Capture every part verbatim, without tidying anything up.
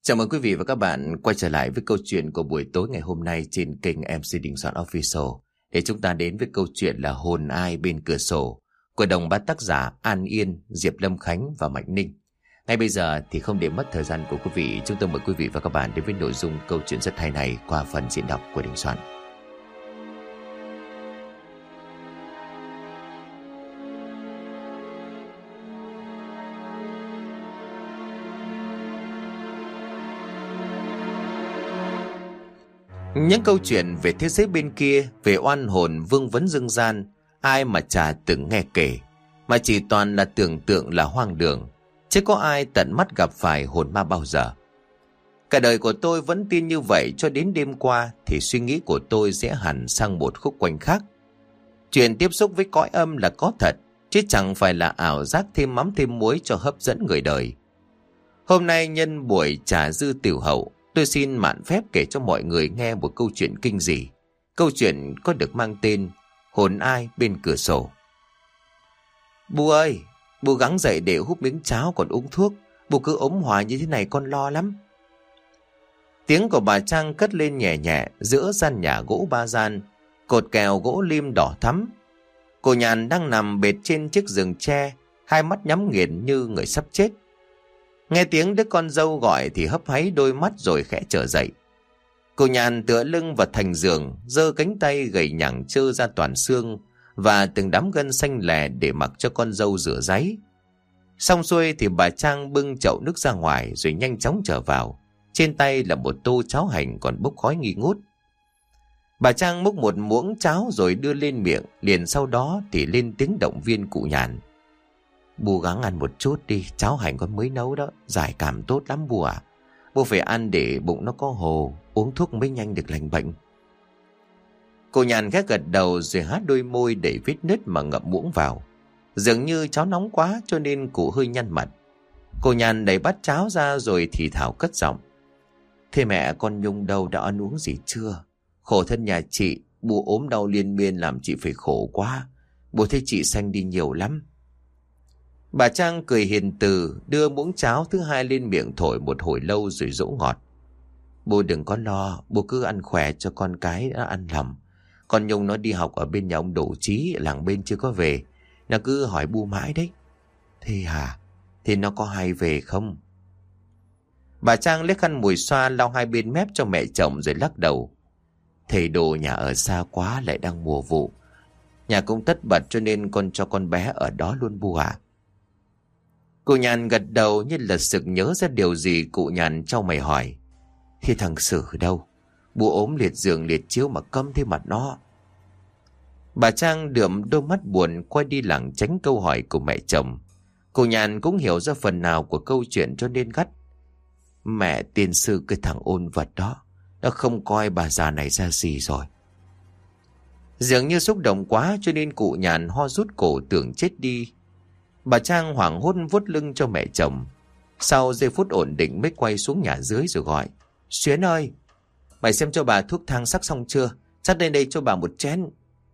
Chào mừng quý vị và các bạn quay trở lại với câu chuyện của buổi tối ngày hôm nay trên kênh em xê Đình Soạn Official, để chúng ta đến với câu chuyện là Hồn Ai Bên Cửa Sổ của đồng ba tác giả An Yên, Diệp Lâm Khánh và Mạnh Ninh. Ngay bây giờ thì không để mất thời gian của quý vị, chúng tôi mời quý vị và các bạn đến với nội dung câu chuyện rất hay này qua phần diễn đọc của Đình Soạn. Những câu chuyện về thế giới bên kia, về oan hồn vương vấn dương gian, ai mà chả từng nghe kể, mà chỉ toàn là tưởng tượng là hoang đường, chứ có ai tận mắt gặp phải hồn ma bao giờ. Cả đời của tôi vẫn tin như vậy, cho đến đêm qua thì suy nghĩ của tôi rẽ hẳn sang một khúc quanh khác. Chuyện tiếp xúc với cõi âm là có thật, chứ chẳng phải là ảo giác thêm mắm thêm muối cho hấp dẫn người đời. Hôm nay nhân buổi trà dư tiểu hậu, tôi xin mạn phép kể cho mọi người nghe một câu chuyện kinh dị. Câu chuyện có được mang tên Hồn Ai Bên Cửa Sổ. Bu ơi, bu gắng dậy để húp miếng cháo còn uống thuốc. Bu cứ ốm hoài như thế này con lo lắm. Tiếng của bà Trang cất lên nhẹ nhẹ giữa gian nhà gỗ ba gian, cột kèo gỗ lim đỏ thắm. Cô Nhàn đang nằm bệt trên chiếc giường tre, hai mắt nhắm nghiền như người sắp chết. Nghe tiếng đứa con dâu gọi thì hấp háy đôi mắt rồi khẽ trở dậy. Cô Nhàn tựa lưng vào thành giường, giơ cánh tay gầy nhẳng trơ ra toàn xương và từng đám gân xanh lè để mặc cho con dâu rửa ráy. Xong xuôi thì bà Trang bưng chậu nước ra ngoài rồi nhanh chóng trở vào. Trên tay là một tô cháo hành còn bốc khói nghi ngút. Bà Trang múc một muỗng cháo rồi đưa lên miệng, liền sau đó thì lên tiếng động viên cụ Nhàn. Bu gắng ăn một chút đi, cháo hành con mới nấu đó, giải cảm tốt lắm bu à. Bu phải ăn để bụng nó có hồ, uống thuốc mới nhanh được lành bệnh. Cô Nhàn ghé gật đầu rồi há đôi môi đầy vết nứt mà ngậm muỗng vào. Dường như cháo nóng quá cho nên cụ hơi nhăn mặt. Cô Nhàn đẩy bát cháo ra rồi thì thào cất giọng. Thế mẹ con Nhung đâu, đã ăn uống gì chưa? Khổ thân nhà chị, bu ốm đau liên miên làm chị phải khổ quá. Bu thấy chị xanh đi nhiều lắm. Bà Trang cười hiền từ, đưa muỗng cháo thứ hai lên miệng thổi một hồi lâu rồi dỗ ngọt. Bu đừng có lo, bu cứ ăn khỏe cho con cái đã ăn lầm. Con Nhung nó đi học ở bên nhà ông Đỗ Trí, làng bên chưa có về. Nó cứ hỏi bu mãi đấy. Thế hả? Thế nó có hay về không? Bà Trang lấy khăn mùi xoa lau hai bên mép cho mẹ chồng rồi lắc đầu. Thầy Đồ nhà ở xa quá, lại đang mùa vụ. Nhà cũng tất bật cho nên con cho con bé ở đó luôn bu ạ. À? Cụ Nhàn gật đầu như là sực nhớ ra điều gì. Cụ Nhàn trao mày hỏi. Thì thằng Sử đâu? Bu ốm liệt giường liệt chiếu mà câm thế mặt nó. Bà Trang đượm đôi mắt buồn quay đi lảng tránh câu hỏi của mẹ chồng. Cụ Nhàn cũng hiểu ra phần nào của câu chuyện cho nên gắt. Mẹ tiên sư cái thằng ôn vật đó, nó không coi bà già này ra gì rồi. Dường như xúc động quá cho nên cụ Nhàn ho rút cổ tưởng chết đi. Bà Trang hoảng hốt vuốt lưng cho mẹ chồng. Sau giây phút ổn định mới quay xuống nhà dưới rồi gọi. Xuyến ơi, mày xem cho bà thuốc thang sắc xong chưa? Sắt lên đây cho bà một chén.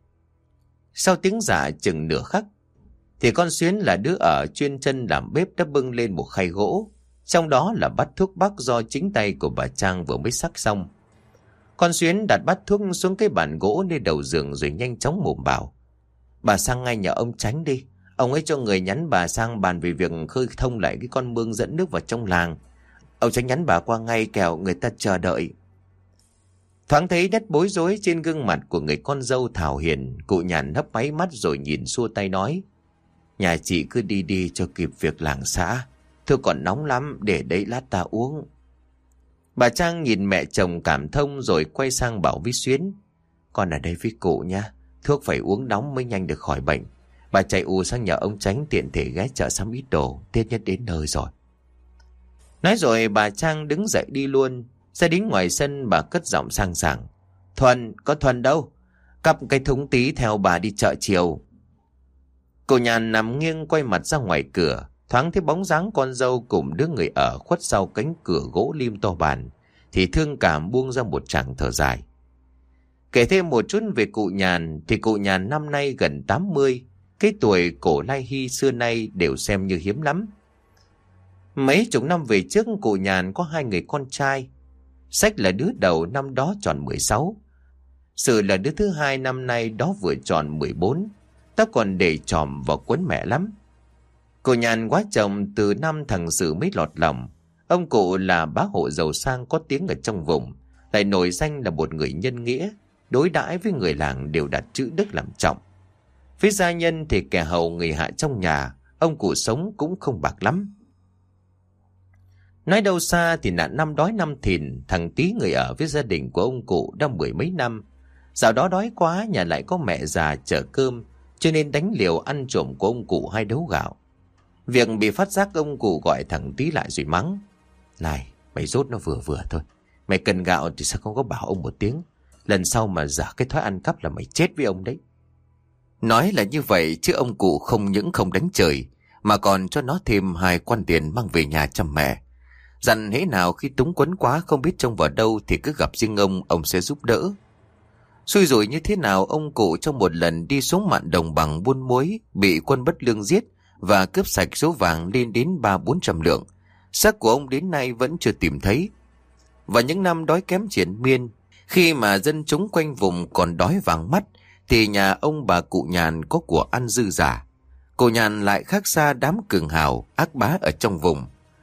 Sau tiếng dạ chừng nửa khắc thì con Xuyến là đứa ở chuyên chân làm bếp đã bưng lên một khay gỗ. Trong đó là bát thuốc bắc do chính tay của bà Trang vừa mới sắc xong. Con Xuyến đặt bát thuốc xuống cái bàn gỗ nơi đầu giường rồi nhanh chóng mồm bảo. Bà sang ngay nhà ông Tránh đi. Ông ấy cho người nhắn bà sang bàn về việc khơi thông lại cái con mương dẫn nước vào trong làng. Ông Tránh nhắn bà qua ngay kẻo người ta chờ đợi. Thoáng thấy nét bối rối trên gương mặt của người con dâu thảo hiền, cụ Nhàn hấp máy mắt rồi nhìn xua tay nói. Nhà chị cứ đi đi cho kịp việc làng xã. Thôi còn nóng lắm, để đấy lát ta uống. Bà Trang nhìn mẹ chồng cảm thông rồi quay sang bảo với Xuyến. Con ở đây với cụ nha, thuốc phải uống nóng mới nhanh được khỏi bệnh. Bà chạy ù sang nhà ông Tránh tiện thể ghé chợ sắm ít đồ, tiết nhất đến nơi rồi. Nói rồi bà Trang đứng dậy đi luôn. Ra đến ngoài sân bà cất giọng sang sảng. Thuần, có Thuần đâu? Cặp cái thúng tí theo bà đi chợ chiều. Cô Nhàn nằm nghiêng quay mặt ra ngoài cửa. Thoáng thấy bóng dáng con dâu cùng đứa người ở khuất sau cánh cửa gỗ lim to bản, thì thương cảm buông ra một tràng thở dài. Kể thêm một chút về cụ Nhàn thì cụ Nhàn năm nay gần tám mươi. Cái tuổi cổ lai hy xưa nay đều xem như hiếm lắm. Mấy chục năm về trước cụ Nhàn có hai người con trai. Sách là đứa đầu năm đó tròn mười sáu. Sự là đứa thứ hai năm nay đó vừa tròn mười bốn. Tóc còn để tròm vào quấn mẹ lắm. Cụ Nhàn quá chồng từ năm thằng Sự mới lọt lòng. Ông cụ là bá hộ giàu sang có tiếng ở trong vùng, lại nổi danh là một người nhân nghĩa, đối đãi với người làng đều đặt chữ đức làm trọng. Với gia nhân thì kẻ hầu người hạ trong nhà, ông cụ sống cũng không bạc lắm. Nói đâu xa thì nạn năm đói năm thìn, thằng Tí người ở với gia đình của ông cụ đã mười mấy năm. Dạo đó đói quá, nhà lại có mẹ già chở cơm, cho nên đánh liều ăn trộm của ông cụ hai đấu gạo. Việc bị phát giác, ông cụ gọi thằng Tí lại rồi mắng: "Này, mày rốt nó vừa vừa thôi. Mày cần gạo thì sao không có bảo ông một tiếng. Lần sau mà giả cái thói ăn cắp là mày chết với ông đấy." Nói là như vậy chứ ông cụ không những không đánh trời, mà còn cho nó thêm hai quan tiền mang về nhà chăm mẹ. Dặn hễ nào khi túng quẫn quá không biết trông vào đâu thì cứ gặp riêng ông, ông sẽ giúp đỡ. Xui rủi như thế nào, ông cụ trong một lần đi xuống mạn đồng bằng buôn muối bị quân bất lương giết và cướp sạch số vàng lên đến ba bốn trăm lượng. Xác của ông đến nay vẫn chưa tìm thấy. Và những năm đói kém triền miên, khi mà dân chúng quanh vùng còn đói vàng mắt, thì nhà ông bà cụ Nhàn có của ăn dư giả. Cụ Nhàn lại khác xa đám cường hào ác bá ở trong vùng.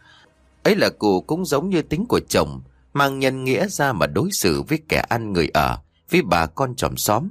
Ấy là cụ cũng giống như tính của chồng, mang nhân nghĩa ra mà đối xử với kẻ ăn người ở, với bà con chòm xóm.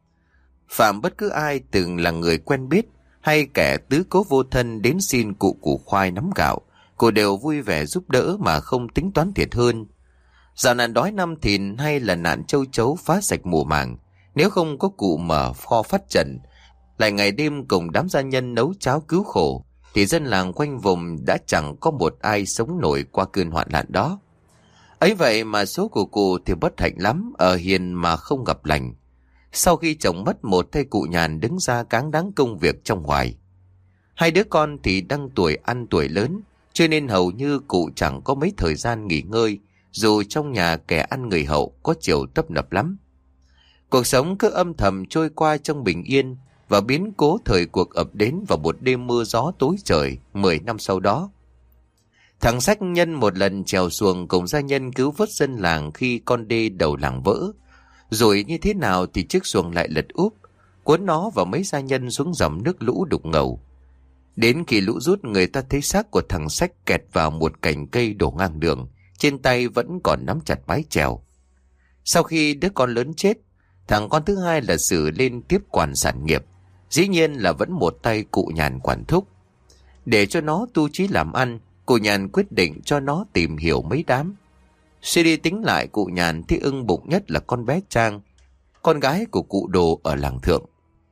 Phạm bất cứ ai từng là người quen biết hay kẻ tứ cố vô thân đến xin cụ củ khoai nắm gạo, cụ đều vui vẻ giúp đỡ mà không tính toán thiệt hơn. Dạo nạn đói năm thìn hay là nạn châu chấu phá sạch mùa màng, nếu không có cụ mở kho phát trần, lại ngày đêm cùng đám gia nhân nấu cháo cứu khổ, thì dân làng quanh vùng đã chẳng có một ai sống nổi qua cơn hoạn nạn đó. Ấy vậy mà số của cụ thì bất hạnh lắm, ở hiền mà không gặp lành. Sau khi chồng mất một, thay cụ Nhàn đứng ra cáng đáng công việc trong ngoài. Hai đứa con thì đang tuổi ăn tuổi lớn, cho nên hầu như cụ chẳng có mấy thời gian nghỉ ngơi, dù trong nhà kẻ ăn người hậu có chiều tấp nập lắm. Cuộc sống cứ âm thầm trôi qua trong bình yên, và biến cố thời cuộc ập đến vào một đêm mưa gió tối trời mười năm sau đó. Thằng Sách nhân một lần trèo xuồng cùng gia nhân cứu vớt dân làng khi con đê đầu làng vỡ. Rồi như thế nào thì chiếc xuồng lại lật úp, cuốn nó và mấy gia nhân xuống dòng nước lũ đục ngầu. Đến khi lũ rút, người ta thấy xác của thằng Sách kẹt vào một cành cây đổ ngang đường, trên tay vẫn còn nắm chặt mái chèo. Sau khi đứa con lớn chết, thằng con thứ hai là Sử lên tiếp quản sản nghiệp. Dĩ nhiên là vẫn một tay cụ Nhàn quản thúc. Để cho nó tu chí làm ăn, cụ Nhàn quyết định cho nó tìm hiểu mấy đám. Suy đi tính lại, cụ Nhàn thì ưng bụng nhất là con bé Trang, con gái của cụ Đồ ở làng Thượng.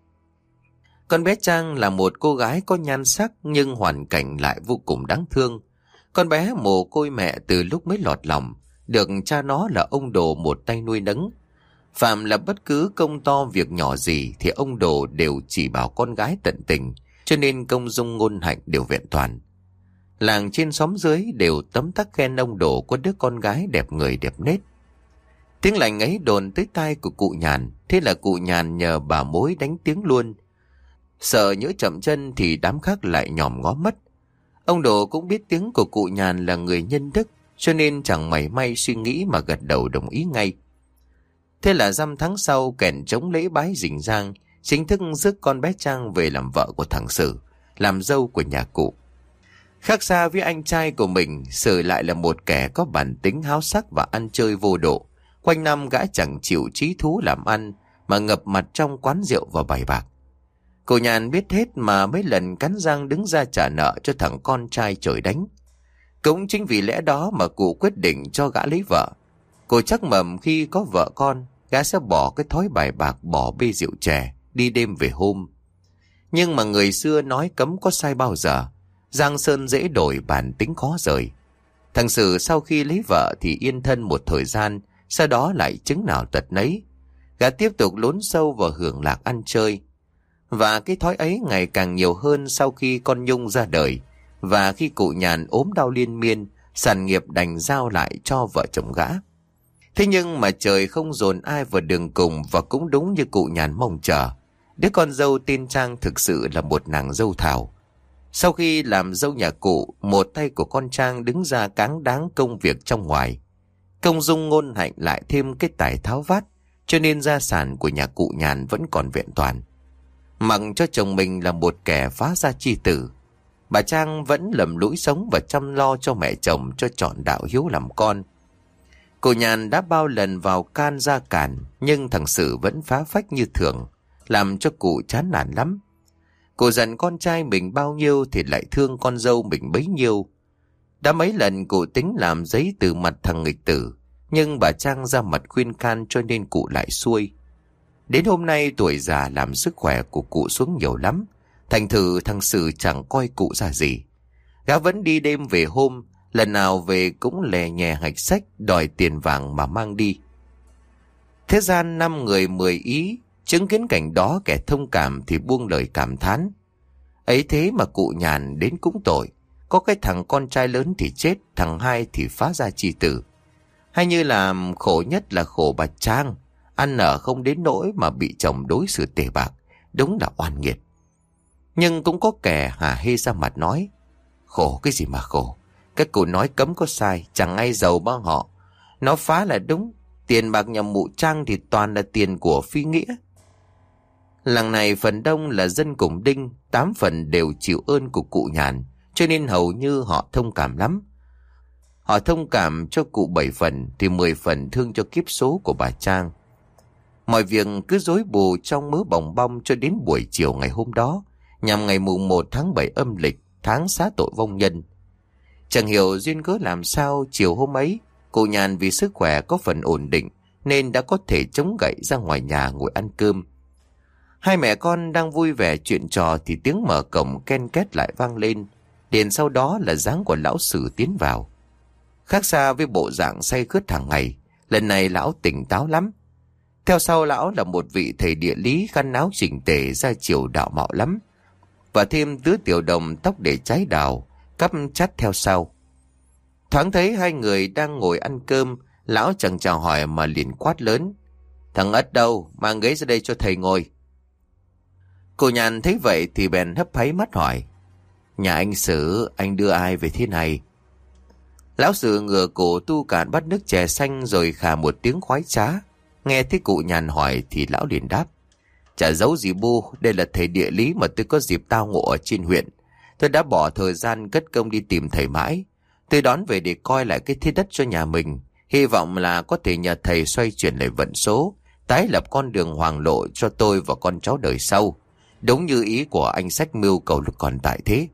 Con bé Trang là một cô gái có nhan sắc nhưng hoàn cảnh lại vô cùng đáng thương. Con bé mồ côi mẹ từ lúc mới lọt lòng, được cha nó là ông Đồ một tay nuôi nấng. Phạm là bất cứ công to việc nhỏ gì thì ông Đồ đều chỉ bảo con gái tận tình, cho nên công dung ngôn hạnh đều vẹn toàn. Làng trên xóm dưới đều tấm tắc khen ông Đồ có đứa con gái đẹp người đẹp nết. Tiếng lành ấy đồn tới tai của cụ Nhàn, thế là cụ Nhàn nhờ bà mối đánh tiếng luôn. Sợ nhỡ chậm chân thì đám khác lại nhòm ngó mất. Ông Đồ cũng biết tiếng của cụ Nhàn là người nhân đức, cho nên chẳng mảy may suy nghĩ mà gật đầu đồng ý ngay. Thế là dăm tháng sau, kèn trống lễ bái rình rang, chính thức rước con bé Trang về làm vợ của thằng Sử, làm dâu của nhà cụ. Khác xa với anh trai của mình, Sử lại là một kẻ có bản tính háo sắc và ăn chơi vô độ. Quanh năm gã chẳng chịu chí thú làm ăn, mà ngập mặt trong quán rượu và bài bạc. Cụ Nhàn biết hết mà mấy lần cắn răng đứng ra trả nợ cho thằng con trai trời đánh. Cũng chính vì lẽ đó mà cụ quyết định cho gã lấy vợ. Cụ chắc mầm khi có vợ con, gã sẽ bỏ cái thói bài bạc, bỏ bê rượu chè, đi đêm về hôm. Nhưng mà người xưa nói cấm có sai bao giờ, giang sơn dễ đổi, bản tính khó rời. Thằng Sử sau khi lấy vợ thì yên thân một thời gian, sau đó lại chứng nào tật nấy. Gã tiếp tục lún sâu vào hưởng lạc ăn chơi. Và cái thói ấy ngày càng nhiều hơn sau khi con Nhung ra đời, và khi cụ Nhàn ốm đau liên miên, sản nghiệp đành giao lại cho vợ chồng gã. Thế nhưng mà trời không dồn ai vào đường cùng, và cũng đúng như cụ Nhàn mong chờ. Đứa con dâu tên Trang thực sự là một nàng dâu thảo. Sau khi làm dâu nhà cụ, một tay của con Trang đứng ra cáng đáng công việc trong ngoài. Công dung ngôn hạnh lại thêm cái tài tháo vát, cho nên gia sản của nhà cụ Nhàn vẫn còn vẹn toàn. Mặc cho chồng mình là một kẻ phá gia chi tử, bà Trang vẫn lầm lũi sống và chăm lo cho mẹ chồng cho trọn đạo hiếu làm con. Cô Nhàn đã bao lần vào can ra cản, nhưng thằng Sử vẫn phá phách như thường, làm cho cụ chán nản lắm. Cô giận con trai mình bao nhiêu thì lại thương con dâu mình bấy nhiêu. Đã mấy lần cụ tính làm giấy từ mặt thằng nghịch tử, nhưng bà Trang ra mặt khuyên can cho nên cụ lại xuôi. Đến hôm nay tuổi già làm sức khỏe của cụ xuống nhiều lắm, thành thử thằng Sử chẳng coi cụ ra gì. Gã vẫn đi đêm về hôm, lần nào về cũng lè nhè hạch sách đòi tiền vàng mà mang đi. Thế gian năm người mười ý, chứng kiến cảnh đó kẻ thông cảm thì buông lời cảm thán. Ấy thế mà cụ Nhàn đến cũng tội, có cái thằng con trai lớn thì chết, thằng hai thì phá gia chi tử. Hay như là khổ nhất là khổ bà Trang, ăn ở không đến nỗi mà bị chồng đối xử tệ bạc, đúng là oan nghiệt. Nhưng cũng có kẻ hả hê ra mặt nói, khổ cái gì mà khổ, cái cụ nói cấm có sai, chẳng ai giàu bao họ. Nó phá là đúng, tiền bạc nhà mụ Trang thì toàn là tiền của phi nghĩa. Làng này phần đông là dân cùng đinh, tám phần đều chịu ơn của cụ Nhàn, cho nên hầu như họ thông cảm lắm. Họ thông cảm cho cụ bảy phần thì mười phần thương cho kiếp số của bà Trang. Mọi việc cứ rối bù trong mớ bòng bong cho đến buổi chiều ngày hôm đó, nhằm ngày mùng một tháng bảy âm lịch, tháng xá tội vong nhân. Chẳng hiểu duyên cớ làm sao chiều hôm ấy, cụ Nhàn vì sức khỏe có phần ổn định nên đã có thể chống gậy ra ngoài nhà ngồi ăn cơm. Hai mẹ con đang vui vẻ chuyện trò thì tiếng mở cổng ken két lại vang lên. Liền sau đó là dáng của lão Sử tiến vào. Khác xa với bộ dạng say khướt hàng ngày, lần này lão tỉnh táo lắm. Theo sau lão là một vị thầy địa lý khăn áo chỉnh tề ra chiều đạo mạo lắm, và thêm tứ tiểu đồng tóc để trái đào cắp chắt theo sau. Thoáng thấy hai người đang ngồi ăn cơm, lão chẳng chào hỏi mà liền quát lớn, thằng Ất đâu, mang ghế ra đây cho thầy ngồi. Cô Nhàn thấy vậy thì bèn hấp háy mắt hỏi, nhà anh Sử, anh đưa ai về thế này? Lão Sử ngửa cổ tu cạn bát nước chè xanh rồi khà một tiếng khoái trá. Nghe thấy cụ Nhàn hỏi thì lão liền đáp, chả giấu gì bu, đây là thầy địa lý mà tôi có dịp tao ngộ ở trên huyện. Tôi đã bỏ thời gian cất công đi tìm thầy mãi. Tôi đón về để coi lại cái thiết đất cho nhà mình, hy vọng là có thể nhờ thầy xoay chuyển lại vận số, tái lập con đường hoàng lộ cho tôi và con cháu đời sau, đúng như ý của anh sách mưu cầu lúc còn tại thế.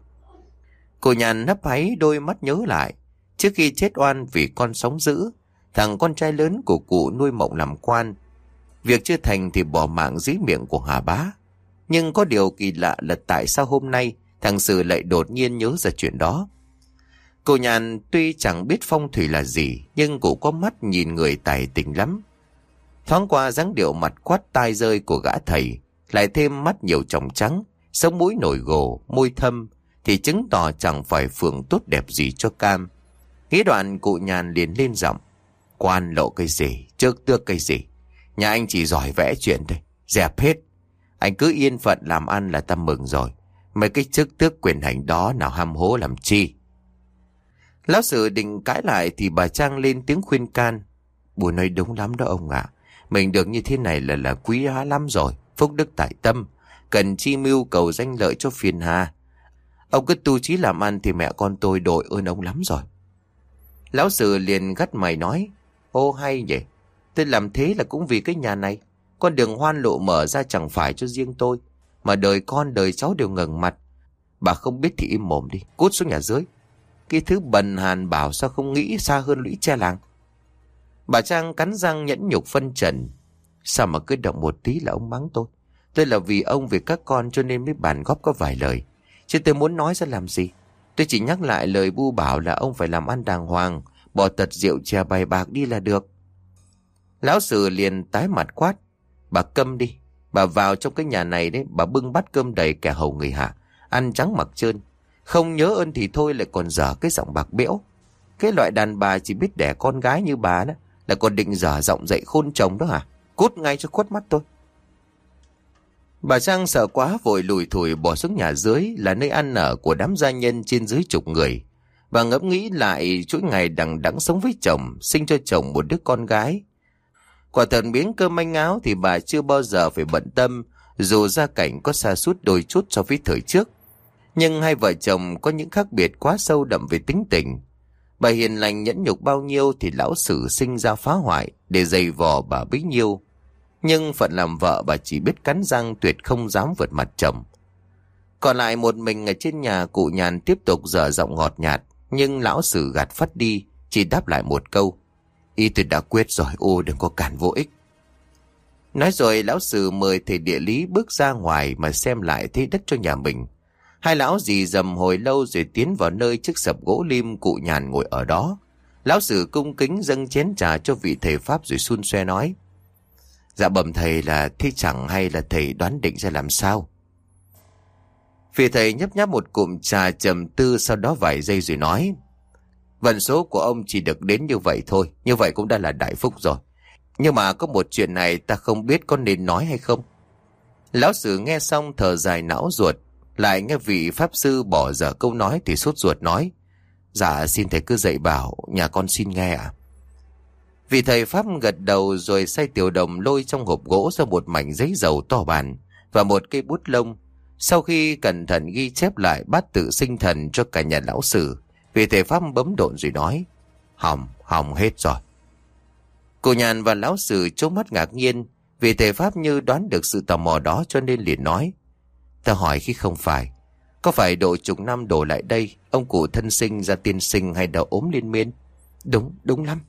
Cô Nhàn nấp háy đôi mắt nhớ lại, trước khi chết oan vì con sống dữ, thằng con trai lớn của cụ nuôi mộng làm quan. Việc chưa thành thì bỏ mạng dưới miệng của Hà Bá. Nhưng có điều kỳ lạ là tại sao hôm nay thằng Sử lại đột nhiên nhớ ra chuyện đó. Cô Nhàn tuy chẳng biết phong thủy là gì, nhưng cụ có mắt nhìn người tài tình lắm. Thoáng qua dáng điệu mặt quát tai rơi của gã thầy, lại thêm mắt nhiều tròng trắng, sống mũi nổi gồ, môi thâm, thì chứng tỏ chẳng phải phường tốt đẹp gì cho cam. Nghĩ đoạn cụ Nhàn liền lên giọng, quan lộ cái gì, trước tước cái gì, nhà anh chỉ giỏi vẽ chuyện thôi, dẹp hết. Anh cứ yên phận làm ăn là ta mừng rồi, mấy cái chức tước quyền hành đó nào ham hố làm chi. Lão Sử định cãi lại thì bà Trang lên tiếng khuyên can, bùi nói đúng lắm đó ông ạ, mình được như thế này là là quý giá lắm rồi, phúc đức tại tâm, cần chi mưu cầu danh lợi cho phiền hà. Ông cứ tu chí làm ăn thì mẹ con tôi đội ơn ông lắm rồi. Lão Sử liền gắt mày nói, ô hay nhỉ, tôi làm thế là cũng vì cái nhà này, con đường hoan lộ mở ra chẳng phải cho riêng tôi, mà đời con đời cháu đều ngẩng mặt. Bà không biết thì im mồm đi, cút xuống nhà dưới. Cái thứ bần hàn bảo sao không nghĩ xa hơn lũy tre làng. Bà Trang cắn răng nhẫn nhục phân trần, sao mà cứ động một tí là ông mắng tôi. Tôi là vì ông vì các con cho nên mới bàn góp có vài lời, chứ tôi muốn nói ra làm gì. Tôi chỉ nhắc lại lời bu bảo là ông phải làm ăn đàng hoàng, bỏ tật rượu chè bài bạc đi là được. Lão Sử liền tái mặt quát, bà câm đi, bà vào trong cái nhà này đấy, bà bưng bát cơm đầy kẻ hầu người hạ, ăn trắng mặc trơn, không nhớ ơn thì thôi lại còn dở cái giọng bạc bẽo. Cái loại đàn bà chỉ biết đẻ con gái như bà đó là còn định dở giọng dạy khôn chồng đó hả? Cút ngay cho khuất mắt tôi. Bà Trang sợ quá vội lủi thủi bỏ xuống nhà dưới là nơi ăn ở của đám gia nhân trên dưới chục người. Bà ngẫm nghĩ lại chuỗi ngày đằng đẵng sống với chồng, sinh cho chồng một đứa con gái. Quả thật miếng cơm manh áo thì bà chưa bao giờ phải bận tâm, dù gia cảnh có sa sút đôi chút so với thời trước. Nhưng hai vợ chồng có những khác biệt quá sâu đậm về tính tình. Bà hiền lành nhẫn nhục bao nhiêu thì lão Sử sinh ra phá hoại để giày vò bà bấy nhiêu. Nhưng phận làm vợ bà chỉ biết cắn răng, tuyệt không dám vượt mặt chồng. Còn lại một mình ở trên nhà, cụ Nhàn tiếp tục dở giọng ngọt nhạt, nhưng lão Sử gạt phắt đi, chỉ đáp lại một câu: "Ý tôi đã quyết rồi, ô đừng có cản vô ích." Nói rồi lão Sử mời thầy địa lý bước ra ngoài mà xem lại thế đất cho nhà mình. Hai lão dì dầm hồi lâu rồi tiến vào nơi chiếc sập gỗ lim cụ Nhàn ngồi ở đó. Lão Sử cung kính dâng chén trà cho vị thầy pháp rồi xun xoe nói: "Dạ bẩm thầy, là thế chẳng hay là thầy đoán định ra làm sao?" Vị thầy nhấp nháp một cụm trà trầm tư, sau đó vài giây rồi nói: "Vận số của ông chỉ được đến như vậy thôi, như vậy cũng đã là đại phúc rồi. Nhưng mà có một chuyện này ta không biết có nên nói hay không." Lão Sử nghe xong thở dài não ruột, lại nghe vị pháp sư bỏ dở câu nói thì sốt ruột nói: "Dạ xin thầy cứ dạy bảo, nhà con xin nghe ạ." Vị thầy pháp gật đầu rồi sai tiểu đồng lôi trong hộp gỗ ra một mảnh giấy dầu to bản và một cây bút lông. Sau khi cẩn thận ghi chép lại bát tự sinh thần cho cả nhà lão Sử, vị thầy pháp bấm độn rồi nói: "Hỏng, hỏng hết rồi." Cụ Nhàn và lão Sử trố mắt ngạc nhiên, vì thầy pháp như đoán được sự tò mò đó cho nên liền nói: "Ta hỏi khi không phải, có phải độ chục năm đổ lại đây ông cụ thân sinh ra tiên sinh hay đau ốm liên miên?" "Đúng, đúng lắm."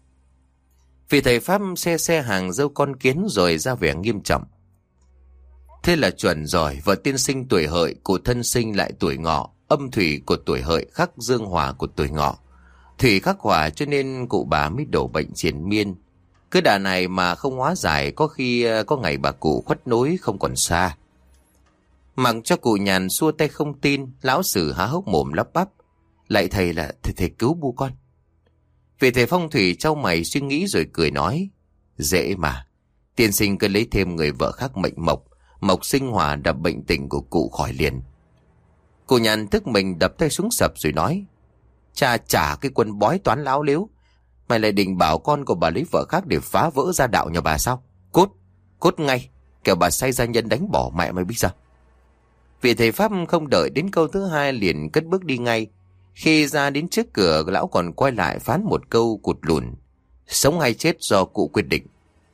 Vị thầy pháp xe xe hàng dâu con kiến rồi ra vẻ nghiêm trọng: "Thế là chuẩn rồi, vợ tiên sinh tuổi Hợi, cụ thân sinh lại tuổi Ngọ, âm thủy của tuổi Hợi khắc dương hỏa của tuổi Ngọ. Thủy khắc hỏa cho nên cụ bà mới đổ bệnh triền miên. Cứ đà này mà không hóa giải, có khi có ngày bà cụ khuất núi không còn xa." Mặc cho cụ Nhàn xua tay không tin, lão Sử há hốc mồm lắp bắp: "Lạy thầy là thầy, thầy cứu bu con." Vị thầy phong thủy trao mày suy nghĩ rồi cười nói: "Dễ mà, tiên sinh cứ lấy thêm người vợ khác mệnh mộc, mộc sinh hỏa đập bệnh tình của cụ khỏi liền." Cụ Nhàn tức mình đập tay xuống sập rồi nói: "Cha trả cái quân bói toán láo lếu, mày lại định bảo con của bà lấy vợ khác để phá vỡ gia đạo nhà bà sao? Cút, cút ngay, kẻo bà sai gia nhân đánh bỏ mẹ mày biết sao." Vị thầy pháp không đợi đến câu thứ hai liền cất bước đi ngay. Khi ra đến trước cửa, lão còn quay lại phán một câu cụt lùn: "Sống hay chết do cụ quyết định."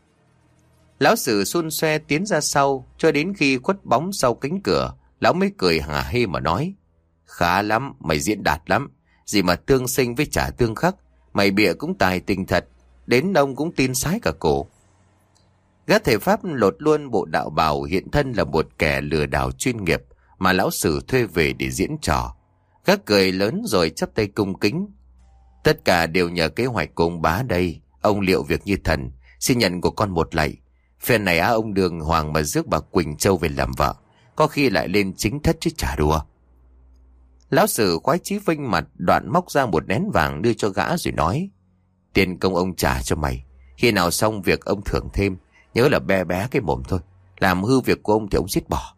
Lão Sử xun xoe tiến ra sau, cho đến khi khuất bóng sau cánh cửa, lão mới cười hả hê mà nói: "Khá lắm, mày diễn đạt lắm. Gì mà tương sinh với trả tương khắc, mày bịa cũng tài tình thật, đến ông cũng tin sái cả cổ." Gã thầy pháp lột luôn bộ đạo bào, hiện thân là một kẻ lừa đảo chuyên nghiệp mà lão Sử thuê về để diễn trò. Gã cười lớn rồi chắp tay cung kính: "Tất cả đều nhờ kế hoạch của ông bá đây. Ông liệu việc như thần, xin nhận của con một lạy. Phen này á ông Đường Hoàng mà rước bà Quỳnh Châu về làm vợ, có khi lại lên chính thất chứ chả đùa." Lão Sử khoái chí vinh mặt, đoạn móc ra một nén vàng đưa cho gã rồi nói: "Tiền công ông trả cho mày, khi nào xong việc ông thưởng thêm, nhớ là bé bé cái mồm thôi, làm hư việc của ông thì ông giết bỏ."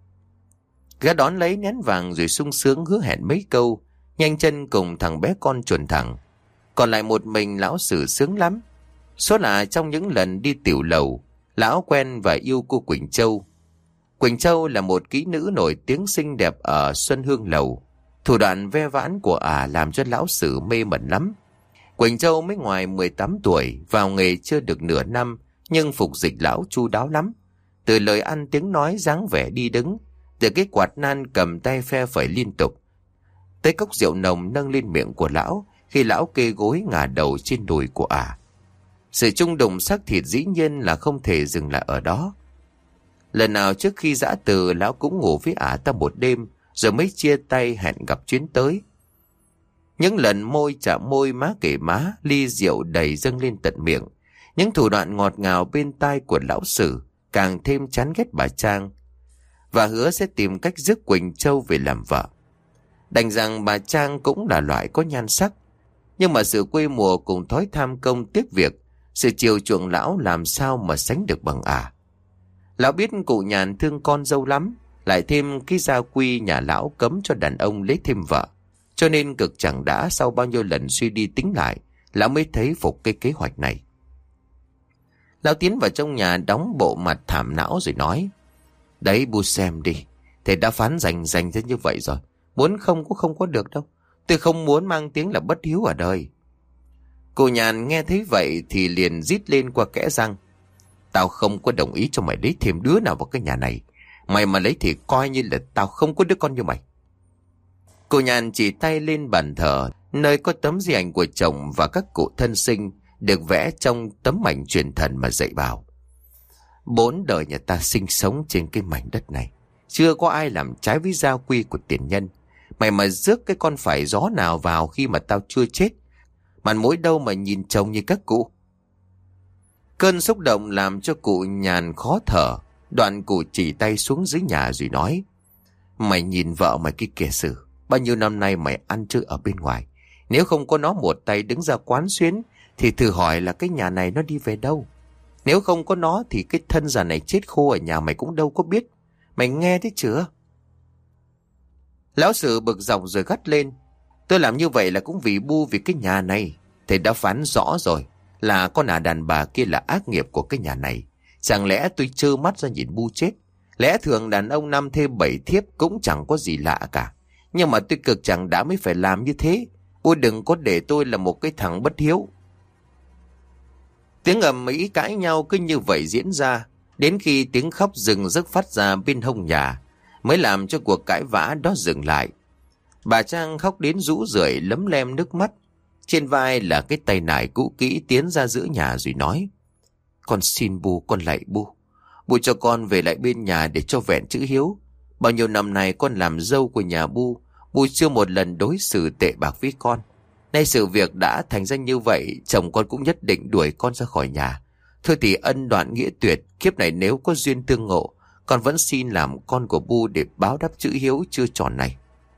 Gã đón lấy nén vàng rồi sung sướng hứa hẹn mấy câu, nhanh chân cùng thằng bé con chuồn thẳng. Còn lại một mình lão Sử sướng lắm. Số là trong những lần đi tiểu lầu, lão quen và yêu cô Quỳnh Châu. Quỳnh Châu là một kỹ nữ nổi tiếng xinh đẹp ở Xuân Hương Lầu. Thủ đoạn ve vãn của ả à làm cho lão Sử mê mẩn lắm. Quỳnh Châu mới ngoài mười tám tuổi, vào nghề chưa được nửa năm, nhưng phục dịch lão chu đáo lắm. Từ lời ăn tiếng nói, dáng vẻ đi đứng, từ cái quạt nan cầm tay phe phẩy liên tục, tới cốc rượu nồng nâng lên miệng của lão khi lão kê gối ngả đầu trên đùi của ả. À. Sự chung đụng xác thịt dĩ nhiên là không thể dừng lại ở đó. Lần nào trước khi giã từ, lão cũng ngủ với ả ta một đêm, rồi mới chia tay hẹn gặp chuyến tới. Những lần môi chạm môi, má kể má, ly rượu đầy dâng lên tận miệng, những thủ đoạn ngọt ngào bên tai của lão Sử càng thêm chán ghét bà Trang, và hứa sẽ tìm cách rước Quỳnh Châu về làm vợ. Đành rằng bà Trang cũng là loại có nhan sắc, nhưng mà sự quê mùa cùng thói tham công tiếc việc, sự chiều chuộng lão làm sao mà sánh được bằng ả. Lão biết cụ Nhàn thương con dâu lắm, lại thêm cái gia quy nhà lão cấm cho đàn ông lấy thêm vợ, cho nên cực chẳng đã sau bao nhiêu lần suy đi tính lại, lão mới thấy phục cái kế hoạch này. Lão tiến vào trong nhà đóng bộ mặt thảm não rồi nói: Đấy bu xem đi, thầy đã phán rành rành ra như vậy rồi, muốn không cũng không có được đâu. Tôi không muốn mang tiếng là bất hiếu ở đời. Cô Nhàn nghe thấy vậy thì liền rít lên qua kẽ răng: Tao không có đồng ý cho mày lấy thêm đứa nào vào cái nhà này. Mày mà lấy thì coi như là tao không có đứa con như mày. Cô Nhàn chỉ tay lên bàn thờ, nơi có tấm di ảnh của chồng và các cụ thân sinh được vẽ trong tấm ảnh truyền thần mà dạy bảo: Bốn đời nhà ta sinh sống trên cái mảnh đất này, chưa có ai làm trái với gia quy của tiền nhân. Mày mà rước cái con phải gió nào vào khi mà tao chưa chết, mặt mũi đâu mà nhìn chồng như các cụ. Cơn xúc động làm cho cụ Nhàn khó thở. Đoạn cụ chỉ tay xuống dưới nhà rồi nói: Mày nhìn vợ mày cái kìa Sử, bao nhiêu năm nay mày ăn chơi ở bên ngoài, nếu không có nó một tay đứng ra quán xuyến thì thử hỏi là cái nhà này nó đi về đâu. Nếu không có nó thì cái thân già này chết khô ở nhà mày cũng đâu có biết. Mày nghe thấy chưa? Lão Sử bực dọc rồi gắt lên: Tôi làm như vậy là cũng vì bu vì cái nhà này. Thầy đã phán rõ rồi là con ả đàn bà kia là ác nghiệp của cái nhà này. Chẳng lẽ tôi trơ mắt ra nhìn bu chết? Lẽ thường đàn ông năm thê bảy thiếp cũng chẳng có gì lạ cả. Nhưng mà tôi cực chẳng đã mới phải làm như thế. Ôi đừng có để tôi là một cái thằng bất hiếu. Tiếng ầm ĩ cãi nhau cứ như vậy diễn ra, đến khi tiếng khóc rừng rức phát ra bên hông nhà mới làm cho cuộc cãi vã đó dừng lại. Bà Trang khóc đến rũ rượi lấm lem nước mắt, trên vai là cái tay nải cũ kỹ tiến ra giữa nhà rồi nói: Con xin bu, con lạy bu, bu cho con về lại bên nhà để cho vẹn chữ hiếu. Bao nhiêu năm nay con làm dâu của nhà bu, bu chưa một lần đối xử tệ bạc với con. Nay sự việc đã thành ra như vậy, chồng con cũng nhất định đuổi con ra khỏi nhà. Thôi thì ân đoạn nghĩa tuyệt, kiếp này nếu có duyên tương ngộ, con vẫn xin làm con của bu để báo đáp chữ hiếu chưa tròn này.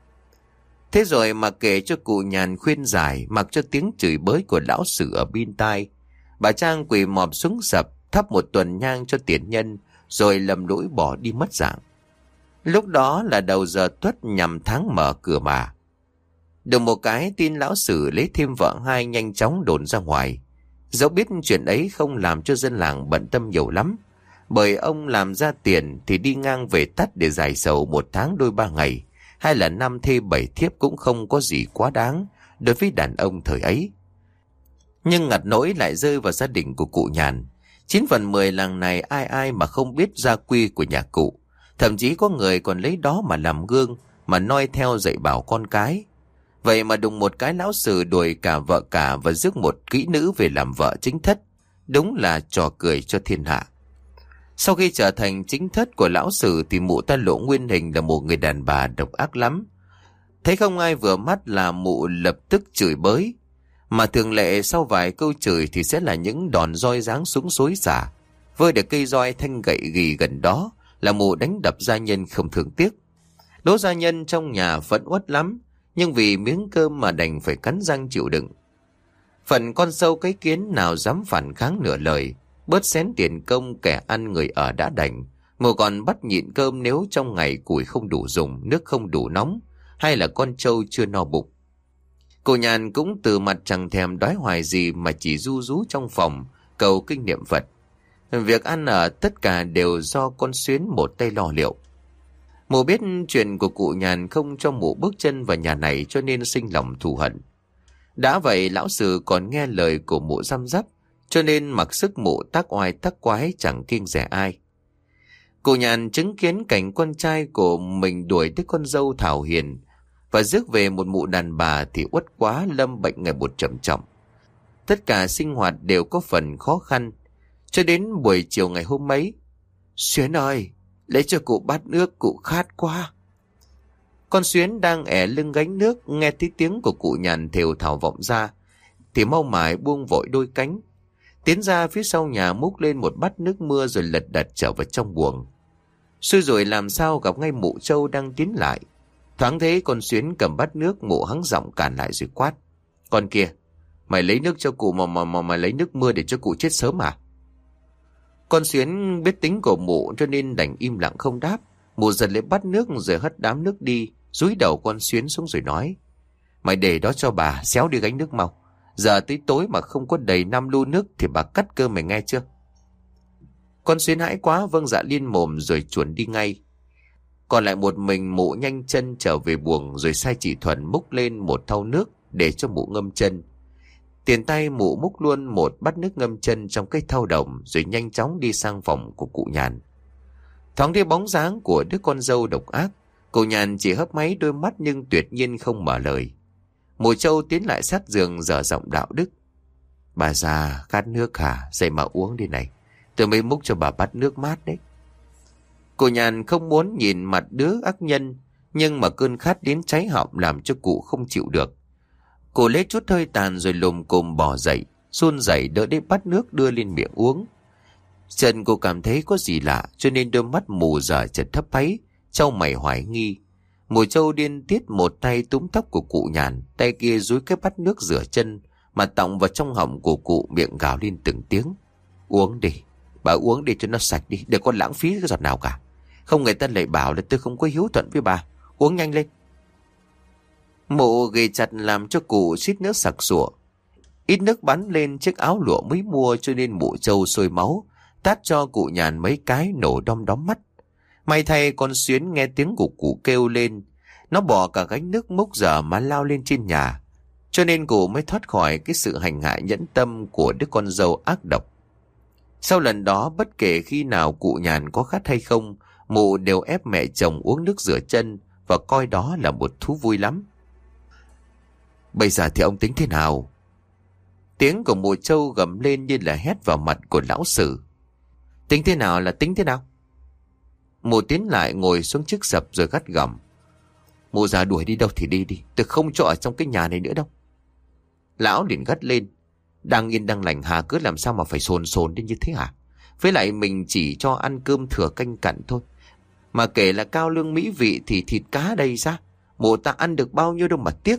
Thế rồi mà kể cho cụ Nhàn khuyên giải, mặc cho tiếng chửi bới của lão Sử ở bên tai, bà Trang quỳ mọp xuống sập, thắp một tuần nhang cho tiền nhân, rồi lầm lũi bỏ đi mất dạng. Lúc đó là đầu giờ tuất nhằm tháng mở cửa mà. Được một cái tin lão Sử lấy thêm vợ hai nhanh chóng đồn ra ngoài. Dẫu biết chuyện ấy không làm cho dân làng bận tâm nhiều lắm, bởi ông làm ra tiền thì đi ngang về tắt để giải sầu một tháng đôi ba ngày, hay là năm thê bảy thiếp cũng không có gì quá đáng đối với đàn ông thời ấy. Nhưng ngặt nỗi lại rơi vào gia đình của cụ Nhàn. Chín phần mười làng này ai ai mà không biết gia quy của nhà cụ. Thậm chí có người còn lấy đó mà làm gương, mà noi theo dạy bảo con cái. Vậy mà đùng một cái lão Sử đuổi cả vợ cả và rước một kỹ nữ về làm vợ chính thất. Đúng là trò cười cho thiên hạ. Sau khi trở thành chính thất của lão Sử thì mụ ta lộ nguyên hình là một người đàn bà độc ác lắm. Thấy không ai vừa mắt là mụ lập tức chửi bới. Mà thường lệ sau vài câu chửi thì sẽ là những đòn roi giáng súng xối xả. Vơi được cây roi thanh gậy ghi gần đó là mụ đánh đập gia nhân không thương tiếc. Đố gia nhân trong nhà vẫn uất lắm, nhưng vì miếng cơm mà đành phải cắn răng chịu đựng. Phần con sâu cái kiến nào dám phản kháng nửa lời, bớt xén tiền công kẻ ăn người ở đã đành. Mụ còn bắt nhịn cơm nếu trong ngày củi không đủ dùng, nước không đủ nóng, hay là con trâu chưa no bụng. Cô Nhàn cũng từ mặt chẳng thèm đói hoài gì mà chỉ ru rú trong phòng cầu kinh niệm Phật. Việc ăn ở tất cả đều do con Xuyến một tay lo liệu. Mụ biết chuyện của cụ Nhàn không cho mụ bước chân vào nhà này cho nên sinh lòng thù hận. Đã vậy lão Sử còn nghe lời của mụ răm rắp, cho nên mặc sức mụ tác oai tác quái chẳng kiêng dè ai. Cụ Nhàn chứng kiến cảnh con trai của mình đuổi đứa con dâu Thảo Hiền và rước về một mụ đàn bà thì uất quá lâm bệnh ngày một trầm trọng. Tất cả sinh hoạt đều có phần khó khăn. Cho đến buổi chiều ngày hôm ấy: Xuyến ơi, lấy cho cụ bát nước, cụ khát quá. Con Xuyến đang ẻ lưng gánh nước, nghe thấy tiếng của cụ Nhàn thều thào vọng ra thì mau mải buông vội đôi cánh, tiến ra phía sau nhà múc lên một bát nước mưa rồi lật đật trở vào trong buồng. Xui rồi làm sao gặp ngay mụ Trâu đang tiến lại. Thoáng thấy con Xuyến cầm bát nước, mụ hắng giọng cản lại rồi quát: Con kia, mày lấy nước cho cụ mà mà mà mày lấy nước mưa để cho cụ chết sớm à? Con Xuyến biết tính của mụ cho nên đành im lặng không đáp. Mụ giật lấy bát nước rồi hất đám nước đi, dúi đầu con Xuyến xuống rồi nói: Mày để đó cho bà, xéo đi gánh nước mau. Giờ tới tối mà không có đầy năm lu nước thì bà cắt cơm mày nghe chưa? Con Xuyến hãi quá vâng dạ liên mồm rồi chuồn đi ngay. Còn lại một mình mụ nhanh chân trở về buồng rồi sai chị Thuần múc lên một thau nước để cho mụ ngâm chân. Tiền tay mụ múc luôn một bát nước ngâm chân trong cái thau đồng rồi nhanh chóng đi sang phòng của cụ Nhàn. Thoáng thấy bóng dáng của đứa con dâu độc ác, cụ Nhàn chỉ hấp máy đôi mắt nhưng tuyệt nhiên không mở lời. Mụ Châu tiến lại sát giường dở giọng đạo đức: Bà già khát nước hả? Dậy mà uống đi này, tôi mới múc cho bà bát nước mát đấy. Cụ Nhàn không muốn nhìn mặt đứa ác nhân, nhưng mà cơn khát đến cháy họng làm cho cụ không chịu được. Cụ lấy chút hơi tàn rồi lùm cùm bỏ dậy, run rẩy đỡ lấy bát nước đưa lên miệng uống. Trần cô cảm thấy có gì lạ cho nên đôi mắt mù dở chợt thấp ấy, trao mày hoài nghi. Mùa Châu điên tiết một tay túm tóc của cụ Nhàn, tay kia dúi cái bát nước rửa chân mà tọng vào trong họng của cụ, miệng gào lên từng tiếng: Uống đi, bà uống đi cho nó sạch đi, đừng có lãng phí cái giọt nào cả. Không người ta lại bảo là tôi không có hiếu thuận với bà. Uống nhanh lên. Mụ ghì chặt làm cho cụ suýt nước sặc sụa. Ít nước bắn lên chiếc áo lụa mới mua cho nên mụ Châu sôi máu, tát cho cụ Nhàn mấy cái nổ đom đóm mắt. May thay con Xuyến nghe tiếng của cụ kêu lên, nó bỏ cả gánh nước múc dở mà lao lên trên nhà, cho nên cụ mới thoát khỏi cái sự hành hạ nhẫn tâm của đứa con dâu ác độc. Sau lần đó bất kể khi nào cụ Nhàn có khát hay không, mụ đều ép mẹ chồng uống nước rửa chân và coi đó là một thú vui lắm. Bây giờ thì ông tính thế nào? Tiếng của mụ Châu gầm lên như là hét vào mặt của lão Sử. Tính thế nào là tính thế nào? Mụ tiến lại ngồi xuống chiếc sập rồi gắt gỏng: Mụ già đuổi đi đâu thì đi đi, tôi không cho ở trong cái nhà này nữa đâu. Lão liền gắt lên: Đang yên đang lành hà cứ làm sao mà phải sồn sồn đến như thế hả? Với lại mình chỉ cho ăn cơm thừa canh cặn thôi, mà kể là cao lương mỹ vị thì thịt cá đây ra, mụ ta ăn được bao nhiêu đâu mà tiếc.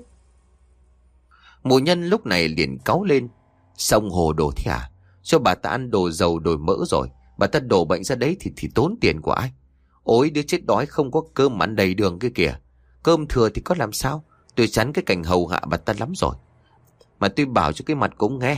Mụ Nhân lúc này liền cáu lên: Sông hồ đồ thế hả? Cho bà ta ăn đồ dầu đồ mỡ rồi, bà ta đổ bệnh ra đấy thì thì tốn tiền của ai? Ôi đứa chết đói không có cơm ăn đầy đường kia kìa. Cơm thừa thì có làm sao? Tôi chán cái cảnh hầu hạ bà ta lắm rồi. Mà tôi bảo cho cái mặt cũng nghe.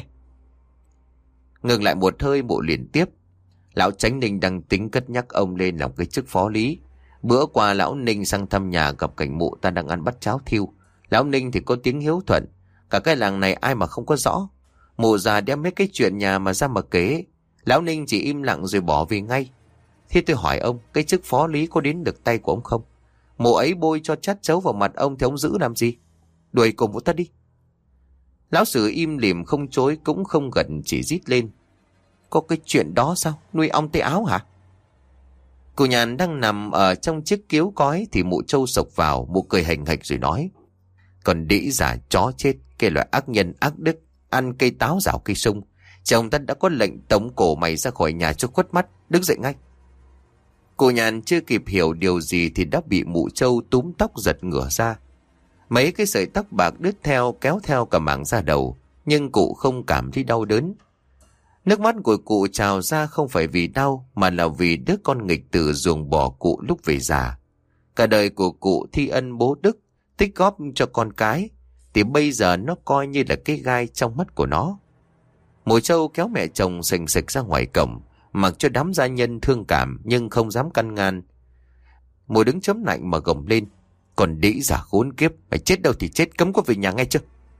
Ngừng lại một hơi, mụ liền tiếp: Lão Chánh Ninh đang tính cất nhắc ông lên làm cái chức phó lý. Bữa qua lão Ninh sang thăm nhà gặp cảnh mụ ta đang ăn bát cháo thiêu. Lão Ninh thì có tiếng hiếu thuận, cả cái làng này ai mà không có rõ. Mụ già đem mấy cái chuyện nhà mà ra mà kể, lão Ninh chỉ im lặng rồi bỏ về ngay. Thế tôi hỏi ông, cái chức phó lý có đến được tay của ông không? Mụ ấy bôi cho chát chấu vào mặt ông thì ông giữ làm gì? Đuổi cùng mụ ta đi. Lão Sử im lìm không chối cũng không gật, chỉ rít lên: Có cái chuyện đó sao? Nuôi ong tê áo hả? Cụ Nhàn đang nằm ở trong chiếc kiếu cói thì mụ Châu sộc vào. Mụ cười hành hạch rồi nói: Còn đĩ giả chó chết, cái loại ác nhân ác đức, ăn cây táo rào cây sung. Chồng ta đã có lệnh tống cổ mày ra khỏi nhà cho khuất mắt, đứng dậy ngay. Cụ Nhàn chưa kịp hiểu điều gì thì đã bị mụ Châu túm tóc giật ngửa ra. Mấy cái sợi tóc bạc đứt theo kéo theo cả mảng da đầu, nhưng cụ không cảm thấy đau đớn. Nước mắt của cụ trào ra không phải vì đau mà là vì đứa con nghịch tử ruồng bỏ cụ lúc về già. Cả đời của cụ thi ân bố đức, tích góp cho con cái, thì bây giờ nó coi như là cái gai trong mắt của nó. Mụ Châu kéo mẹ chồng sành sạch ra ngoài cổng, mặc cho đám gia nhân thương cảm nhưng không dám căn ngăn. Mụ đứng chấm lạnh mà gầm lên: Còn đĩ giả khốn kiếp, mày chết đâu thì chết, cấm có về nhà ngay chưa?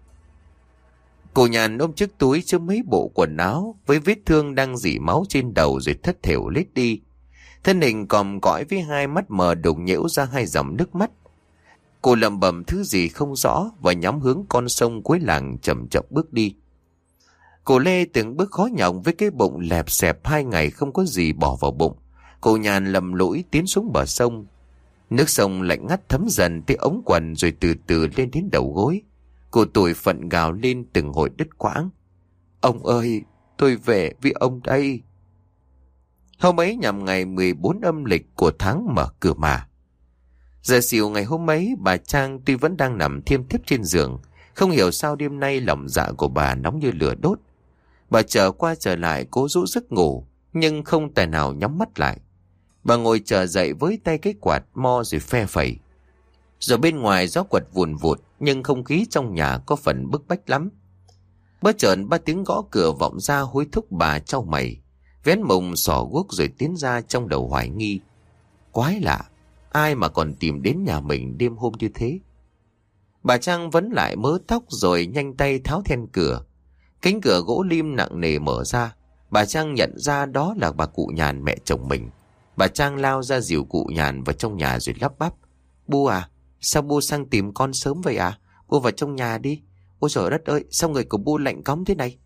Cụ Nhàn ôm chiếc túi chứa mấy bộ quần áo với vết thương đang rỉ máu trên đầu rồi thất thểu lết đi. Thân hình còm cõi với hai mắt mờ đục nhễu ra hai dòng nước mắt. Cô lẩm bẩm thứ gì không rõ và nhắm hướng con sông cuối làng chậm chậm bước đi. Cô Lê từng bước khó nhọc với cái bụng lẹp xẹp hai ngày không có gì bỏ vào bụng. Cô Nhàn lầm lũi tiến xuống bờ sông. Nước sông lạnh ngắt thấm dần tới ống quần rồi từ từ lên đến đầu gối. Cô tủi phận gào lên từng hồi đứt quãng: Ông ơi, tôi về với ông đây. Hôm ấy nhằm ngày mười bốn âm lịch của tháng Mở Cửa Mà. Giờ xỉu ngày hôm ấy, bà Trang tuy vẫn đang nằm thiêm thiếp trên giường, không hiểu sao đêm nay lòng dạ của bà nóng như lửa đốt. Bà trở qua trở lại cố rũ giấc ngủ, nhưng không tài nào nhắm mắt lại. Bà ngồi chờ dậy với tay cái quạt mo rồi phe phẩy. Rồi bên ngoài gió quật vùn vụt, nhưng không khí trong nhà có phần bức bách lắm. Bất chợt ba tiếng gõ cửa vọng ra hối thúc bà trao mày, vén mùng xỏ guốc rồi tiến ra, trong đầu hoài nghi. Quái lạ, ai mà còn tìm đến nhà mình đêm hôm như thế? Bà Trang vấn lại mớ tóc rồi nhanh tay tháo then cửa. Cánh cửa gỗ lim nặng nề mở ra. Bà Trang nhận ra đó là bà cụ Nhàn, mẹ chồng mình. Bà Trang lao ra dìu cụ Nhàn vào trong nhà rồi lắp bắp. Bu à, sao Bu sang tìm con sớm vậy à? Bu vào trong nhà đi. Ôi trời đất ơi, sao người của Bu lạnh cóng thế này?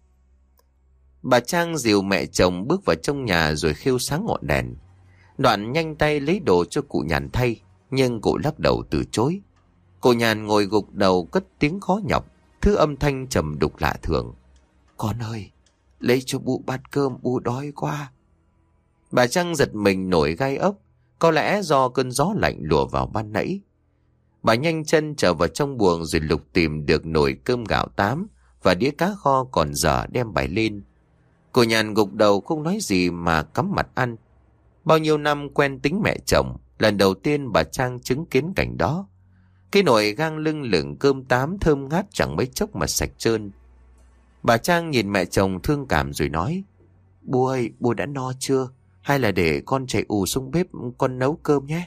Bà Trang dìu mẹ chồng bước vào trong nhà rồi khêu sáng ngọn đèn. Đoạn nhanh tay lấy đồ cho cụ Nhàn thay, nhưng cụ lắc đầu từ chối. Cụ Nhàn ngồi gục đầu cất tiếng khó nhọc, thứ âm thanh trầm đục lạ thường. Con ơi, lấy cho Bu bát cơm, Bu đói quá. Bà Trang giật mình nổi gai ốc, có lẽ do cơn gió lạnh lùa vào ban nãy. Bà nhanh chân trở vào trong buồng rồi lục tìm được nồi cơm gạo tám và đĩa cá kho còn dở đem bày lên. Cô Nhàn gục đầu không nói gì mà cắm mặt ăn. Bao nhiêu năm quen tính mẹ chồng, lần đầu tiên bà Trang chứng kiến cảnh đó. Cái nồi gang lưng lửng cơm tám thơm ngát chẳng mấy chốc mà sạch trơn. Bà Trang nhìn mẹ chồng thương cảm rồi nói. Bu ơi, Bu đã no chưa? Hay là để con chạy ù xuống bếp con nấu cơm nhé?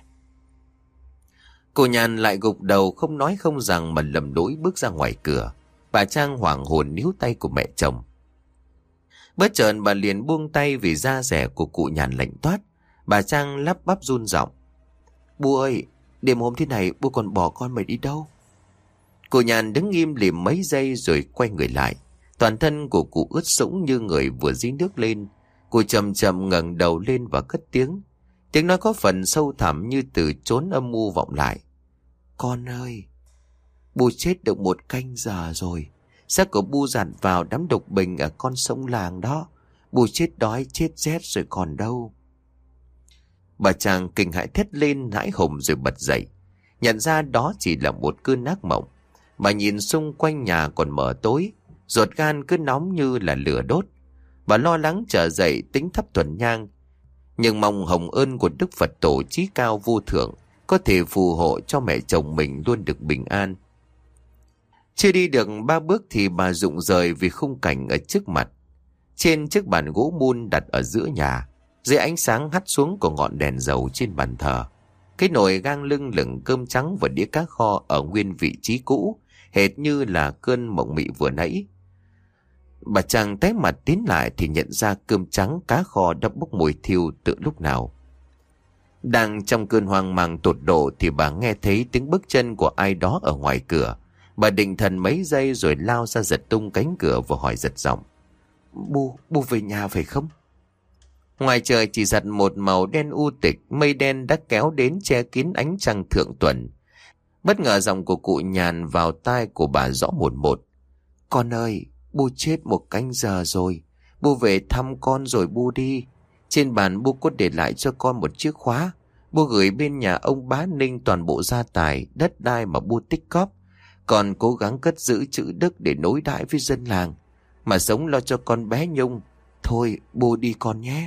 Cô Nhàn lại gục đầu không nói không rằng mà lầm lũi bước ra ngoài cửa. Bà Trang hoảng hồn níu tay của mẹ chồng. Bất chợt bà liền buông tay vì da rẻ của cụ Nhàn lạnh toát. Bà Trang lắp bắp run giọng. Bu ơi, đêm hôm thế này Bu còn bỏ con mày đi đâu? Cụ Nhàn đứng im lìm mấy giây rồi quay người lại. Toàn thân của cụ ướt sũng như người vừa dí nước lên. Cụ chậm chậm ngẩng đầu lên và cất tiếng. Tiếng nói có phần sâu thẳm như từ chốn âm mưu vọng lại. Con ơi, Bu chết được một canh giờ rồi. Xác của Bu dạt vào đám độc bình ở con sông làng đó. Bu chết đói chết rét rồi còn đâu. Bà Trang kinh hãi thét lên hãi hùng rồi bật dậy. Nhận ra đó chỉ là một cơn ác mộng. Bà nhìn xung quanh nhà còn mờ tối, ruột gan cứ nóng như là lửa đốt. Bà lo lắng trở dậy tính thắp thuần nhang, nhưng mong hồng ơn của Đức Phật Tổ chí cao vô thượng có thể phù hộ cho mẹ chồng mình luôn được bình an. Chưa đi được ba bước thì bà rụng rời vì khung cảnh ở trước mặt. Trên chiếc bàn gỗ mun đặt ở giữa nhà, dưới ánh sáng hắt xuống của ngọn đèn dầu trên bàn thờ, cái nồi gang lưng lửng cơm trắng và đĩa cá kho ở nguyên vị trí cũ, hệt như là cơn mộng mị vừa nãy. Bà Trang tái mặt tiến lại thì nhận ra cơm trắng cá kho đã bốc mùi thiêu từ lúc nào. Đang trong cơn hoang mang tột độ thì bà nghe thấy tiếng bước chân của ai đó ở ngoài cửa. Bà định thần mấy giây rồi lao ra giật tung cánh cửa và hỏi giật giọng. Bu, Bu về nhà phải không? Ngoài trời chỉ giặt một màu đen u tịch, mây đen đã kéo đến che kín ánh trăng thượng tuần. Bất ngờ giọng của cụ Nhàn vào tai của bà rõ một một. Con ơi, Bu chết một canh giờ rồi. Bu về thăm con rồi Bu đi. Trên bàn Bu có để lại cho con một chiếc khóa. Bu gửi bên nhà ông Bá Ninh toàn bộ gia tài, đất đai mà Bu tích cóp. Còn cố gắng cất giữ chữ đức để nối đãi với dân làng, mà sống lo cho con bé Nhung. Thôi, Bu đi con nhé.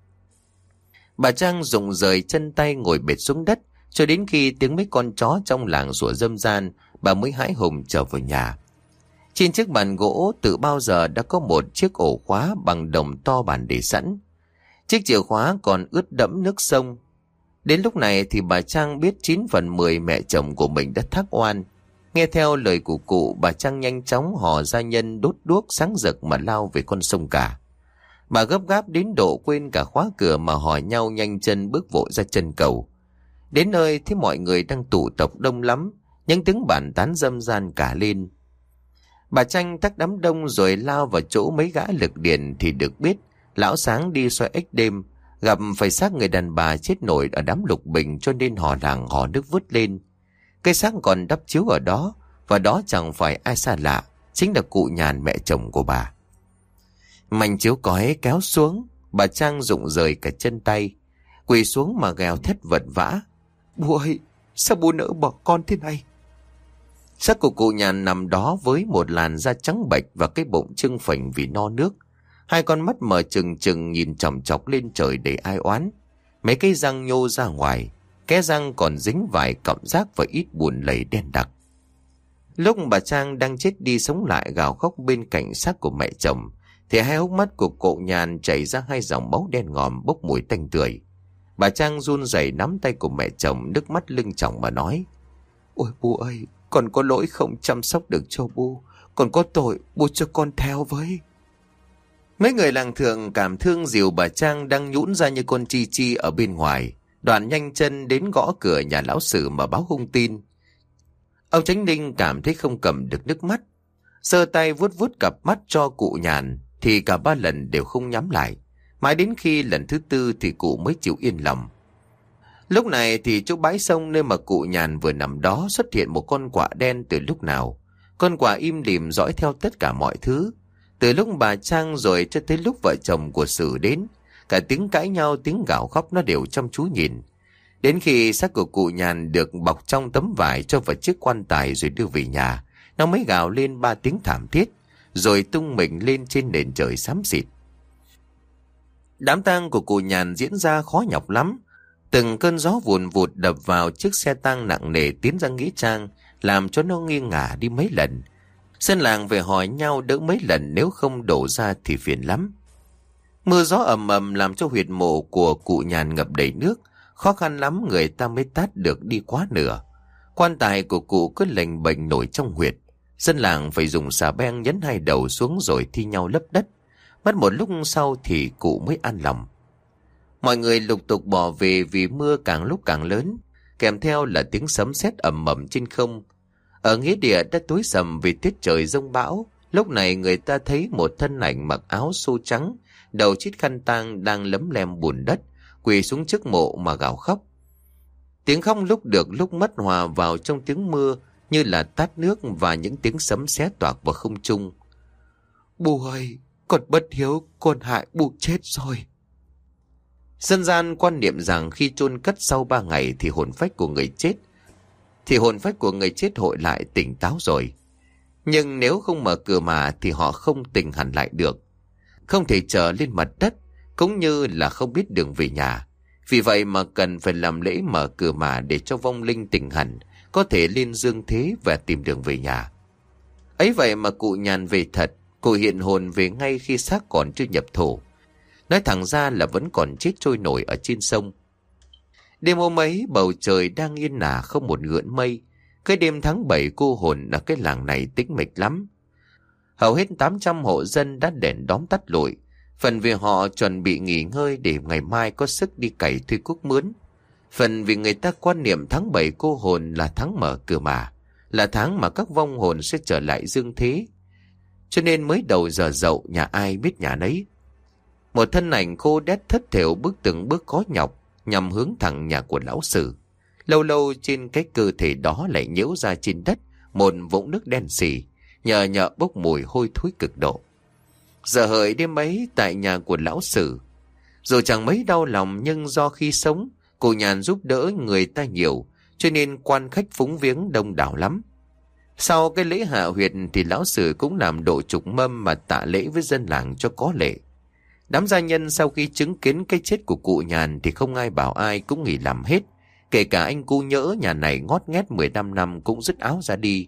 Bà Trang rụng rời chân tay ngồi bệt xuống đất, cho đến khi tiếng mấy con chó trong làng sủa râm ran, bà mới hãi hùng trở về nhà. Trên chiếc bàn gỗ từ bao giờ đã có một chiếc ổ khóa bằng đồng to bản để sẵn. Chiếc chìa khóa còn ướt đẫm nước sông. Đến lúc này thì bà Trang biết chín phần mười mẹ chồng của mình đã thác oan. Nghe theo lời của cụ, bà Trang nhanh chóng hò gia nhân đốt đuốc sáng rực mà lao về con sông cả. Bà gấp gáp đến độ quên cả khóa cửa mà hò nhau nhanh chân bước vội ra chân cầu. Đến nơi thấy mọi người đang tụ tập đông lắm, những tiếng bàn tán râm ran cả lên. Bà Tranh tắc đám đông rồi lao vào chỗ mấy gã lực điền thì được biết lão Sáng đi soi ếch đêm, gặp phải xác người đàn bà chết nổi ở đám lục bình cho nên hò làng hò nước vứt lên. Cây xác còn đắp chiếu ở đó, và đó chẳng phải ai xa lạ, chính là cụ Nhàn mẹ chồng của bà. Mảnh chiếu cói kéo xuống, bà Trang rụng rời cả chân tay, quỳ xuống mà gào thét vật vã. Bu ơi, sao Bu nỡ bỏ con thế này? Xác của cụ Nhàn nằm đó với một làn da trắng bệch và cái bụng trưng phình vì no nước. Hai con mắt mở trừng trừng nhìn chòng chọc lên trời đầy ai oán. Mấy cái răng nhô ra ngoài, kẽ răng còn dính vài cọng rác và ít bùn lầy đen đặc. Lúc bà Trang đang chết đi sống lại gào khóc bên cạnh xác của mẹ chồng, thì hai hốc mắt của cụ Nhàn chảy ra hai dòng máu đen ngòm bốc mùi tanh tưởi. Bà Trang run rẩy nắm tay của mẹ chồng, nước mắt lưng tròng mà nói: "Ôi bố ơi, con có lỗi không chăm sóc được cho bố, con có tội, bố cho con theo với." Mấy người làng Thượng cảm thương dìu bà Trang đang nhũn ra như con chi chi ở bên ngoài. Đoàn nhanh chân đến gõ cửa nhà lão Sử mà báo hung tin. Ông Chánh Ninh cảm thấy không cầm được nước mắt, giơ tay vuốt vuốt cặp mắt cho cụ Nhàn, thì cả ba lần đều không nhắm lại. Mãi đến khi lần thứ tư thì cụ mới chịu yên lòng. Lúc này thì chỗ bãi sông nơi mà cụ Nhàn vừa nằm đó xuất hiện một con quạ đen từ lúc nào. Con quạ im lìm dõi theo tất cả mọi thứ. Từ lúc bà Trang rồi cho tới lúc vợ chồng của Sử đến, cả tiếng cãi nhau, tiếng gào khóc nó đều chăm chú nhìn. Đến khi xác của cụ Nhàn được bọc trong tấm vải cho vào chiếc quan tài rồi đưa về nhà, nó mới gào lên ba tiếng thảm thiết, rồi tung mình lên trên nền trời xám xịt. Đám tang của cụ Nhàn diễn ra khó nhọc lắm. Từng cơn gió vùn vụt đập vào chiếc xe tang nặng nề tiến ra nghĩa trang, làm cho nó nghiêng ngả đi mấy lần. Dân làng về hỏi nhau đỡ mấy lần, nếu không đổ ra thì phiền lắm. Mưa gió ầm ầm làm cho huyệt mộ của cụ Nhàn ngập đầy nước, khó khăn lắm người ta mới tát được đi quá nửa. Quan tài của cụ cứ lềnh bềnh nổi trong huyệt. Dân làng phải dùng xà beng nhấn hai đầu xuống rồi thi nhau lấp đất. Mất một lúc sau thì cụ mới an lòng. Mọi người lục tục bỏ về vì mưa càng lúc càng lớn, kèm theo là tiếng sấm sét ầm ầm trên không. Ở nghĩa địa đã tối sầm vì tiết trời giông bão. Lúc này người ta thấy một thân ảnh mặc áo xô trắng, đầu chít khăn tang đang lấm lem bùn đất, quỳ xuống trước mộ mà gào khóc. Tiếng khóc lúc được lúc mất hòa vào trong tiếng mưa như là tát nước và những tiếng sấm sét toạc vào không trung. "Bố ơi, con bất hiếu, con hại bố chết rồi." Dân gian quan niệm rằng khi chôn cất sau ba ngày thì hồn phách của người chết thì hồn phách của người chết hội lại tỉnh táo rồi. Nhưng nếu không mở cửa mà thì họ không tỉnh hẳn lại được, không thể trở lên mặt đất, cũng như là không biết đường về nhà. Vì vậy mà cần phải làm lễ mở cửa mà để cho vong linh tỉnh hẳn, có thể lên dương thế và tìm đường về nhà. Ấy vậy mà cụ Nhàn về thật, cụ hiện hồn về ngay khi xác còn chưa nhập thổ. Nói thẳng ra là vẫn còn chết trôi nổi ở trên sông. Đêm hôm ấy bầu trời đang yên ả không một gợn mây. Cái đêm tháng bảy cô hồn ở cái làng này tĩnh mịch lắm. Hầu hết tám trăm hộ dân đã đèn đóm tắt lụi. Phần vì họ chuẩn bị nghỉ ngơi để ngày mai có sức đi cày thuê cuốc mướn. Phần vì người ta quan niệm tháng bảy cô hồn là tháng mở cửa mà, là tháng mà các vong hồn sẽ trở lại dương thế. Cho nên mới đầu giờ dậu nhà ai biết nhà nấy. Một thân ảnh khô đét thất thểu bước từng bước khó nhọc nhằm hướng thẳng nhà của lão Sử. Lâu lâu trên cái cơ thể đó lại nhiễu ra trên đất một vũng nước đen xì, nhờ nhợ bốc mùi hôi thối cực độ. Giờ hợi đêm ấy tại nhà của lão Sử, dù chẳng mấy đau lòng nhưng do khi sống cụ Nhàn giúp đỡ người ta nhiều, cho nên quan khách phúng viếng đông đảo lắm. Sau cái lễ hạ huyệt thì lão Sử cũng làm độ trục mâm mà tạ lễ với dân làng cho có lệ. Đám gia nhân sau khi chứng kiến cái chết của cụ Nhàn thì không ai bảo ai, cũng nghỉ làm hết. Kể cả anh cu Nhỡ nhà này ngót nghét mười lăm năm cũng dứt áo ra đi.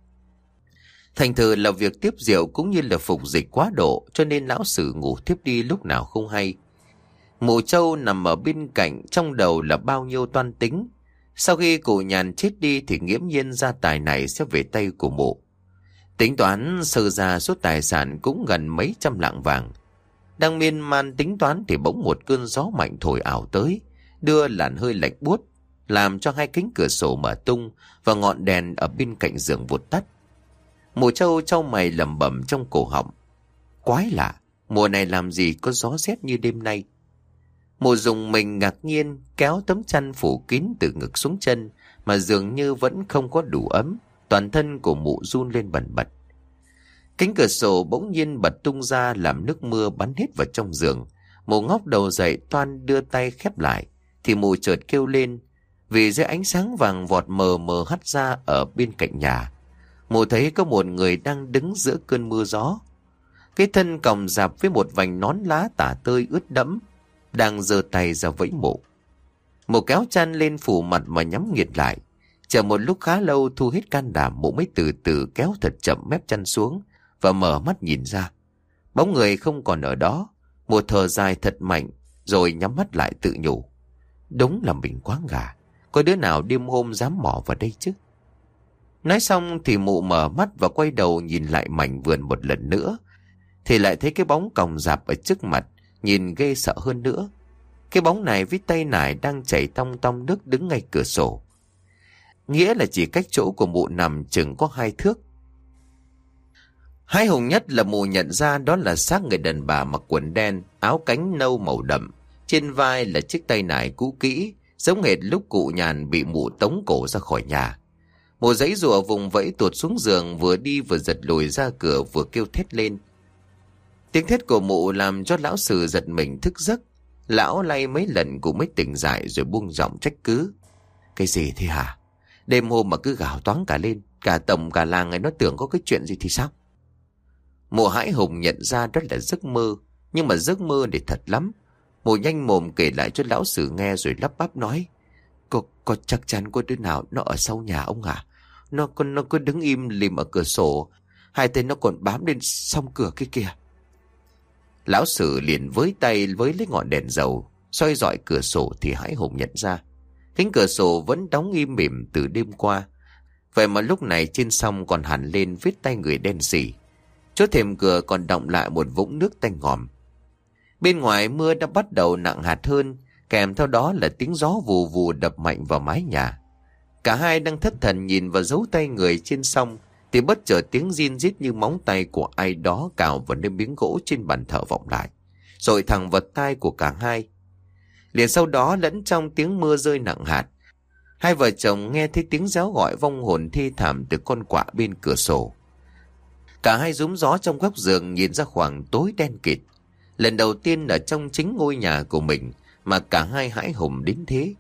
Thành thử là việc tiếp rượu cũng như là phục dịch quá độ, cho nên lão Sử ngủ thiếp đi lúc nào không hay. Mụ Châu nằm ở bên cạnh, trong đầu là bao nhiêu toan tính. Sau khi cụ Nhàn chết đi thì nghiễm nhiên gia tài này sẽ về tay của mụ. Tính toán sơ ra số tài sản cũng gần mấy trăm lạng vàng. Đang miên man tính toán thì bỗng một cơn gió mạnh thổi ảo tới, đưa làn hơi lạnh buốt, làm cho hai cánh cửa sổ mở tung và ngọn đèn ở bên cạnh giường vụt tắt. Mụ Châu chau mày lẩm bẩm trong cổ họng: quái lạ, mùa này làm gì có gió rét như đêm nay. Mụ dùng mình ngạc nhiên kéo tấm chăn phủ kín từ ngực xuống chân mà dường như vẫn không có đủ ấm. Toàn thân của mụ run lên bần bật. Cánh cửa sổ bỗng nhiên bật tung ra làm nước mưa bắn hết vào trong giường. Mụ ngóc đầu dậy toan đưa tay khép lại thì mụ chợt kêu lên, vì dưới ánh sáng vàng vọt mờ mờ hắt ra ở bên cạnh nhà. Mụ thấy có một người đang đứng giữa cơn mưa gió. Cái thân còng rạp với một vành nón lá tả tơi ướt đẫm, đang giơ tay ra vẫy Mụ. Mụ kéo chăn lên phủ mặt mà nhắm nghiệt lại. Chờ một lúc khá lâu thu hết can đảm, Mụ mới từ từ kéo thật chậm mép chăn xuống và mở mắt nhìn ra. Bóng người không còn ở đó. Mụ thở dài thật mạnh rồi nhắm mắt lại tự nhủ. Đúng là mình quá gà, có đứa nào đêm hôm dám mò vào đây chứ. Nói xong thì Mụ mở mắt và quay đầu nhìn lại mảnh vườn một lần nữa, thì lại thấy cái bóng còng rạp ở trước mặt, nhìn ghê sợ hơn nữa. Cái bóng này với tay nải đang chảy tong tong nước đứng ngay cửa sổ, nghĩa là chỉ cách chỗ của Mụ nằm chừng có hai thước. Hãi hùng nhất là Mụ nhận ra đó là xác người đàn bà mặc quần đen, áo cánh nâu màu đậm, trên vai là chiếc tay nải cũ kỹ, giống hệt lúc cụ Nhàn bị Mụ tống cổ ra khỏi nhà. Mụ giãy giụa vùng vẫy tuột xuống giường, vừa đi vừa giật lùi ra cửa, vừa kêu thét lên. Tiếng thét của Mụ làm cho lão Sử giật mình thức giấc. Lão lay mấy lần cũng mới tỉnh dậy rồi buông giọng trách cứ. Cái gì thế hả? Đêm hôm mà cứ gào toáng cả lên, cả tổng cả làng ấy nó tưởng có cái chuyện gì thì sao? Mụ hãi hùng nhận ra đó là giấc mơ, nhưng mà giấc mơ thì thật lắm. Mụ nhanh mồm kể lại cho lão Sử nghe rồi lắp bắp nói. Có, có chắc chắn có đứa nào nó ở sau nhà ông hả? Nó, nó cứ đứng im lìm ở cửa sổ, hai tay nó còn bám lên song cửa kia kìa. Lão Sử liền với tay với lấy ngọn đèn dầu soi dọi cửa sổ thì hãi hùng nhận ra cánh cửa sổ vẫn đóng im mỉm từ đêm qua. Vậy mà lúc này trên song còn hằn lên vết tay người đen sì. Chỗ thềm cửa còn đọng lại một vũng nước tanh ngòm. Bên ngoài mưa đã bắt đầu nặng hạt hơn, kèm theo đó là tiếng gió vù vù đập mạnh vào mái nhà. Cả hai đang thất thần nhìn vào dấu tay người trên song thì bất chợt tiếng rin rít như móng tay của ai đó cào vào nơi miếng gỗ trên bàn thờ vọng lại, rồi thẳng vào tai của cả hai. Liền sau đó lẫn trong tiếng mưa rơi nặng hạt, hai vợ chồng nghe thấy tiếng réo gọi vong hồn thi thảm từ con quạ bên cửa sổ. Cả hai rúm gió trong góc giường nhìn ra khoảng tối đen kịt. Lần đầu tiên ở trong chính ngôi nhà của mình mà cả hai hãi hùng đến thế.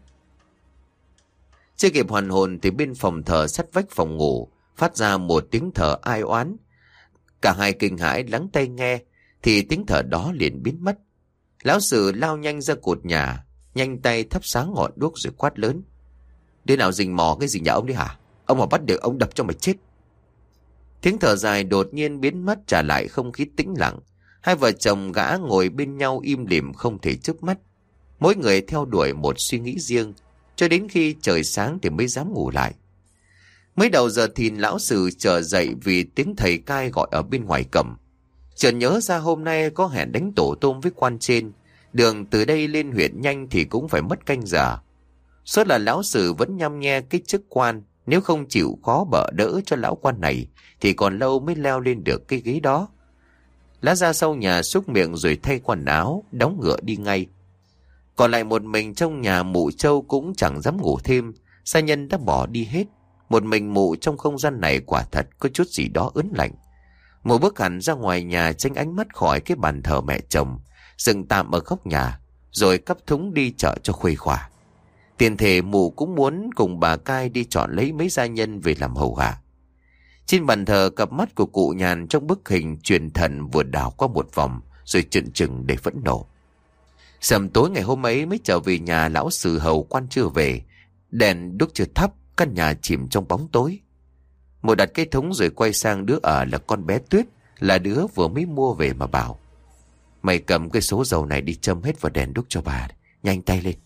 Chưa kịp hoàn hồn thì bên phòng thờ sát vách phòng ngủ phát ra một tiếng thở ai oán. Cả hai kinh hãi lắng tai nghe thì tiếng thở đó liền biến mất. Lão Sử lao nhanh ra cột nhà, nhanh tay thắp sáng ngọn đuốc rồi quát lớn. Đứa nào rình mò cái gì nhà ông đấy hả? Ông mà bắt được ông đập cho mày chết. Tiếng thở dài đột nhiên biến mất, trả lại không khí tĩnh lặng. Hai vợ chồng gã ngồi bên nhau im lìm không thể chớp mắt. Mỗi người theo đuổi một suy nghĩ riêng, cho đến khi trời sáng thì mới dám ngủ lại. Mới đầu giờ thìn lão Sử trở dậy vì tiếng thầy cai gọi ở bên ngoài cổng. Chợt nhớ ra hôm nay có hẹn đánh tổ tôm với quan trên, đường từ đây lên huyện nhanh thì cũng phải mất canh giờ. Suốt là lão Sử vẫn nhăm nhe cái chức quan, nếu không chịu khó bợ đỡ cho lão quan này thì còn lâu mới leo lên được cái ghế đó. Lá ra sau nhà xúc miệng rồi thay quần áo, đóng ngựa đi ngay. Còn lại một mình trong nhà, Mụ Trâu cũng chẳng dám ngủ thêm, gia nhân đã bỏ đi hết. Một mình Mụ trong không gian này quả thật có chút gì đó ớn lạnh. Mụ bước hẳn ra ngoài nhà tránh ánh mắt khỏi cái bàn thờ mẹ chồng, dừng tạm ở góc nhà, rồi cắp thúng đi chợ cho khuây khỏa. Tiền thể Mụ cũng muốn cùng bà Cai đi chọn lấy mấy gia nhân về làm hầu hạ. Trên bàn thờ, cặp mắt của cụ Nhàn trong bức hình truyền thần vừa đảo qua một vòng rồi trừng trừng để phẫn nộ. Sầm tối ngày hôm ấy mới trở về nhà, lão Sử hầu quan chưa về, đèn đuốc chưa thắp, căn nhà chìm trong bóng tối. Mụ đặt cây thúng rồi quay sang đứa ở là con bé Tuyết, là đứa vừa mới mua về mà bảo. Mày cầm cái số dầu này đi châm hết vào đèn đuốc cho bà, nhanh tay lên.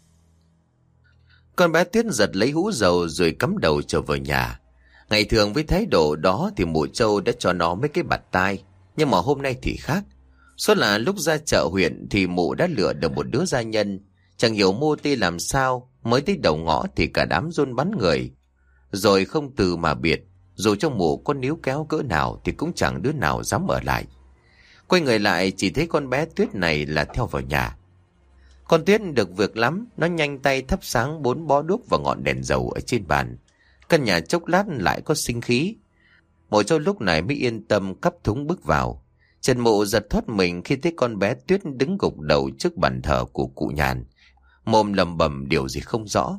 Con bé Tuyết giật lấy hũ dầu rồi cắm đầu trở vào nhà. Ngày thường với thái độ đó thì Mụ Trâu đã cho nó mấy cái bạt tai, nhưng mà hôm nay thì khác. Suốt là lúc ra chợ huyện thì Mụ đã lựa được một đứa gia nhân, chẳng hiểu mô tê làm sao, mới tới đầu ngõ thì cả đám run bắn người. Rồi không từ mà biệt, dù trong Mụ có níu kéo cỡ nào thì cũng chẳng đứa nào dám ở lại. Quay người lại chỉ thấy con bé Tuyết này là theo vào nhà. Con Tuyết được việc lắm, nó nhanh tay thắp sáng bốn bó đuốc và ngọn đèn dầu ở trên bàn. Căn nhà chốc lát lại có sinh khí. Mụ Trâu lúc này mới yên tâm cắp thúng bước vào. Trần Mụ giật thoát mình khi thấy con bé Tuyết đứng gục đầu trước bàn thờ của cụ Nhàn, mồm lầm bầm điều gì không rõ.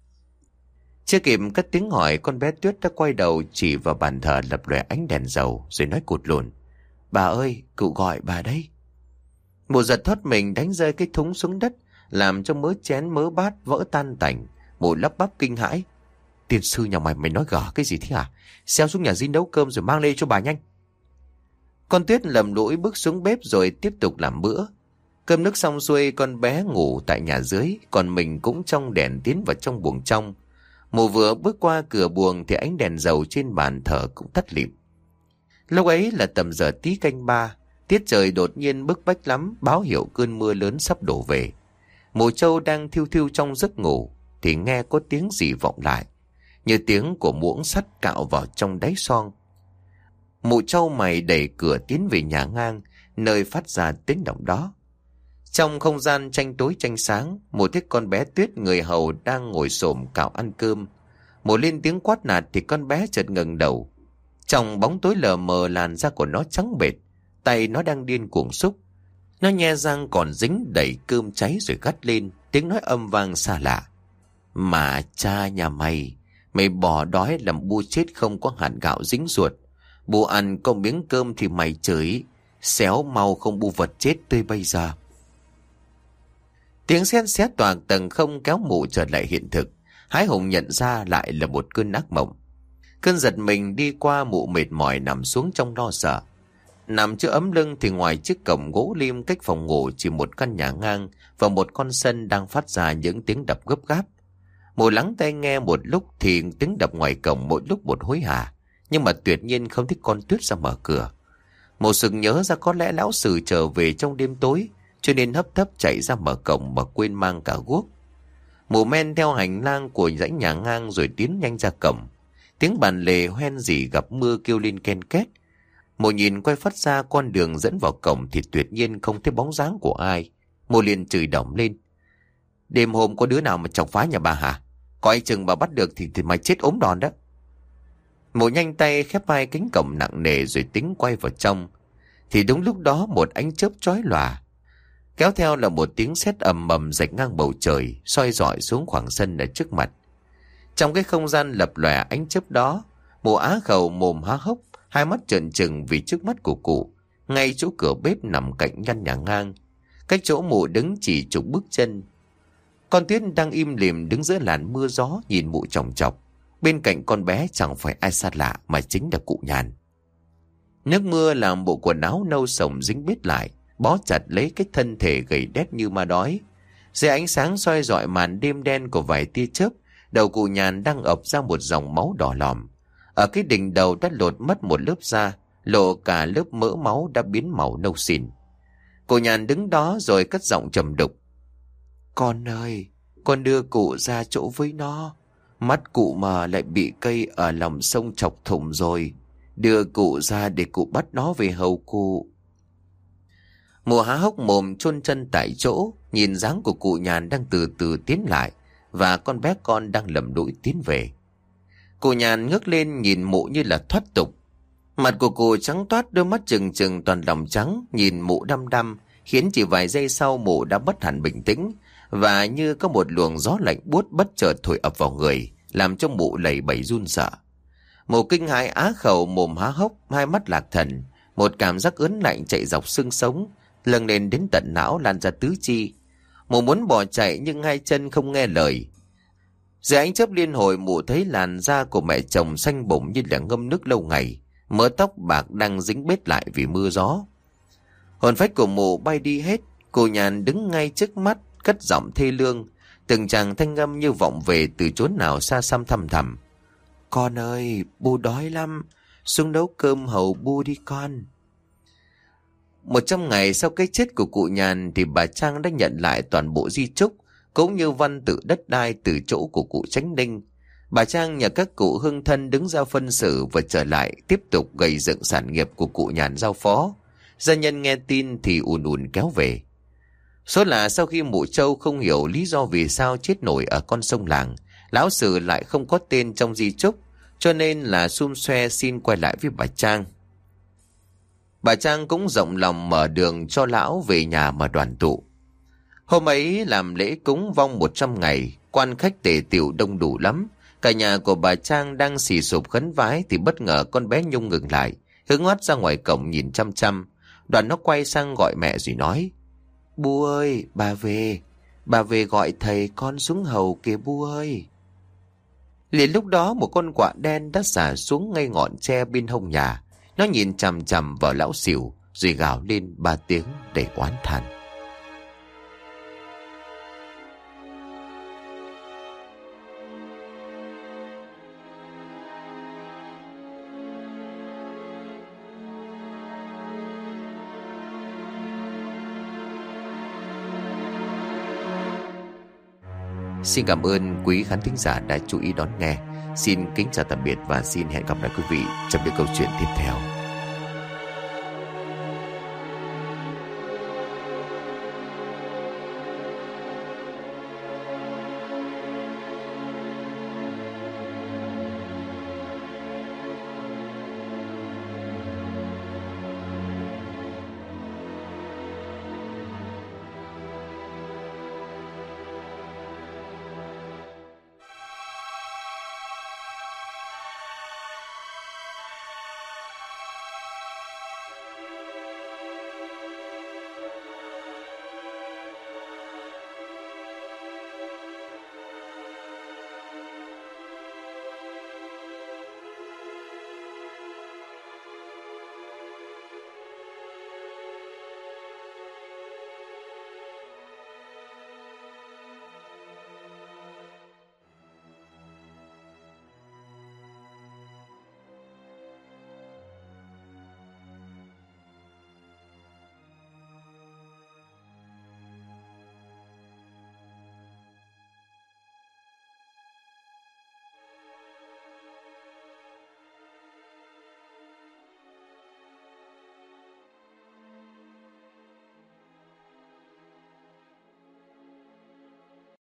Chưa kịp cất tiếng hỏi, con bé Tuyết đã quay đầu chỉ vào bàn thờ lập lòe ánh đèn dầu rồi nói cụt lùn. Bà ơi, cụ gọi bà đấy. Mụ giật thoát mình đánh rơi cái thúng xuống đất, làm cho mớ chén mớ bát vỡ tan tành. Mụ lắp bắp kinh hãi. Tiên sư nhà mày mày nói gở cái gì thế hả? Xeo xuống nhà Dinh nấu cơm rồi mang lên cho bà nhanh. Con Tuyết lầm lũi bước xuống bếp rồi tiếp tục làm bữa. Cơm nước xong xuôi, con bé ngủ tại nhà dưới, còn mình cũng trong đèn tiến vào trong buồng trong. Mụ vừa bước qua cửa buồng thì ánh đèn dầu trên bàn thờ cũng tắt lịm. Lúc ấy là tầm giờ tí canh ba, tiết trời đột nhiên bức bách lắm, báo hiệu cơn mưa lớn sắp đổ về. Mụ Trâu đang thiu thiu trong giấc ngủ thì nghe có tiếng gì vọng lại, như tiếng của muỗng sắt cạo vào trong đáy xoong. Mụ Trâu mày đẩy cửa tiến về nhà ngang, nơi phát ra tiếng động đó. Trong không gian tranh tối tranh sáng, một thấy con bé Tuyết người hầu đang ngồi xổm cạo ăn cơm. Mụ lên tiếng quát nạt thì con bé chợt ngẩng đầu. Trong bóng tối lờ mờ, làn da của nó trắng bệch, tay nó đang điên cuồng xúc. Nó nhe răng còn dính đầy cơm cháy rồi gắt lên, tiếng nói âm vang xa lạ. Mà cha nhà mày, mày bỏ đói làm bu chết không có hạt gạo dính ruột. Bu ăn có miếng cơm thì mày chửi, xéo mau không bu vật chết tươi bây giờ. Tiếng sét sét toàn tầng không kéo mụ trở lại hiện thực. Hái Hùng nhận ra lại là một cơn ác mộng. Cơn giật mình đi qua, mụ mệt mỏi nằm xuống trong lo sợ. Nằm chưa ấm lưng thì ngoài chiếc cổng gỗ lim cách phòng ngủ chỉ một căn nhà ngang và một con sân đang phát ra những tiếng đập gấp gáp. Mụ lắng tai nghe một lúc thì tiếng đập ngoài cổng mỗi lúc một hối hả, nhưng mà tuyệt nhiên không thấy con Tuyết ra mở cửa. Mụ sực nhớ ra có lẽ lão Sử trở về trong đêm tối, cho nên hấp tấp chạy ra mở cổng mà quên mang cả guốc. Mụ men theo hành lang của dãy nhà ngang rồi tiến nhanh ra cổng. Tiếng bàn lề hoen rỉ gặp mưa kêu lên ken két. Mụ nhìn quay phát ra con đường dẫn vào cổng thì tuyệt nhiên không thấy bóng dáng của ai. Mụ liền chửi đỏng lên. Đêm hôm có đứa nào mà chọc phá nhà bà hả? Coi chừng bà bắt được thì, thì mày chết ốm đòn đó. Mụ nhanh tay khép hai cánh cổng nặng nề rồi tính quay vào trong. Thì đúng lúc đó một ánh chớp chói lòa, kéo theo là một tiếng sét ầm ầm rạch ngang bầu trời, soi rọi xuống khoảng sân ở trước mặt. Trong cái không gian lập lòe ánh chớp đó, mụ Á Khẩu mồm há hốc, hai mắt trợn trừng vì trước mắt của cụ, ngay chỗ cửa bếp nằm cạnh ngăn nhà ngang, cách chỗ mụ đứng chỉ chục bước chân. Con Tuyết đang im lìm đứng giữa làn mưa gió nhìn mụ chòng chọc. Bên cạnh con bé chẳng phải ai xa lạ mà chính là cụ Nhàn. Nước mưa làm bộ quần áo nâu sồng dính bết lại, bó chặt lấy cái thân thể gầy đét như ma đói. Dưới ánh sáng soi rọi màn đêm đen của vài tia chớp, đầu cụ Nhàn đang ập ra một dòng máu đỏ lòm. Ở cái đỉnh đầu đã lột mất một lớp da, lộ cả lớp mỡ máu đã biến màu nâu xỉn. Cụ Nhàn đứng đó rồi cất giọng trầm đục. Con ơi, con đưa cụ ra chỗ với nó. Mắt cụ mà lại bị cây ở lòng sông chọc thủng rồi. Đưa cụ ra để cụ bắt nó về hầu cụ. Mụ há hốc mồm chôn chân tại chỗ, nhìn dáng của cụ Nhàn đang từ từ tiến lại và con bé con đang lầm lũi tiến về. Cụ Nhàn ngước lên nhìn mụ như là thoát tục. Mặt của cụ trắng toát, đôi mắt trừng trừng toàn lòng trắng, nhìn mụ đăm đăm, khiến chỉ vài giây sau mụ đã mất hẳn bình tĩnh, và như có một luồng gió lạnh buốt bất chợt thổi ập vào người, làm cho mụ lẩy bẩy run sợ. Mụ kinh hãi Á Khẩu mồm há hốc, hai mắt lạc thần, một cảm giác ớn lạnh chạy dọc xương sống, lâng lên đến tận não lan ra tứ chi. Mụ muốn bỏ chạy nhưng hai chân không nghe lời. Dưới ánh chớp liên hồi, mụ thấy làn da của mẹ chồng xanh bụng như là ngâm nước lâu ngày, mớ tóc bạc đang dính bết lại vì mưa gió. Hồn phách của mụ bay đi hết. Cô Nhàn đứng ngay trước mắt, cất giọng thê lương, từng tràng thanh âm như vọng về từ chốn nào xa xăm thăm thẳm. Con ơi, bu đói lắm, xuống nấu cơm hầu bu đi con. Một trăm ngày sau cái chết của cụ Nhàn thì bà Trang đã nhận lại toàn bộ di chúc cũng như văn tự đất đai từ chỗ của cụ Chánh Ninh. Bà Trang nhờ các cụ hương thân đứng ra phân xử và trở lại tiếp tục gây dựng sản nghiệp của cụ Nhàn giao phó. Gia nhân nghe tin thì ùn ùn kéo về. Số là sau khi mụ Trâu không hiểu lý do vì sao chết nổi ở con sông làng, lão Sử lại không có tên trong di chúc, cho nên là xum xoe xin quay lại với bà Trang. Bà Trang cũng rộng lòng mở đường cho lão về nhà mà đoàn tụ. Hôm ấy làm lễ cúng vong một trăm ngày, quan khách tề tựu đông đủ lắm. Cả nhà của bà Trang đang xì sụp khấn vái thì bất ngờ con bé Nhung ngừng lại, hướng mắt ra ngoài cổng nhìn chăm chăm. Đoạn nó quay sang gọi mẹ rồi nói: Bu ơi, bà về. Bà về gọi thầy con xuống hầu kìa Bu ơi. Liền lúc đó một con quạ đen đã xả xuống ngay ngọn tre bên hông nhà. Nó nhìn chằm chằm vào lão xỉu rồi gào lên ba tiếng để oán than. Xin cảm ơn quý khán thính giả đã chú ý đón nghe. Xin kính chào tạm biệt và xin hẹn gặp lại quý vị trong những câu chuyện tiếp theo.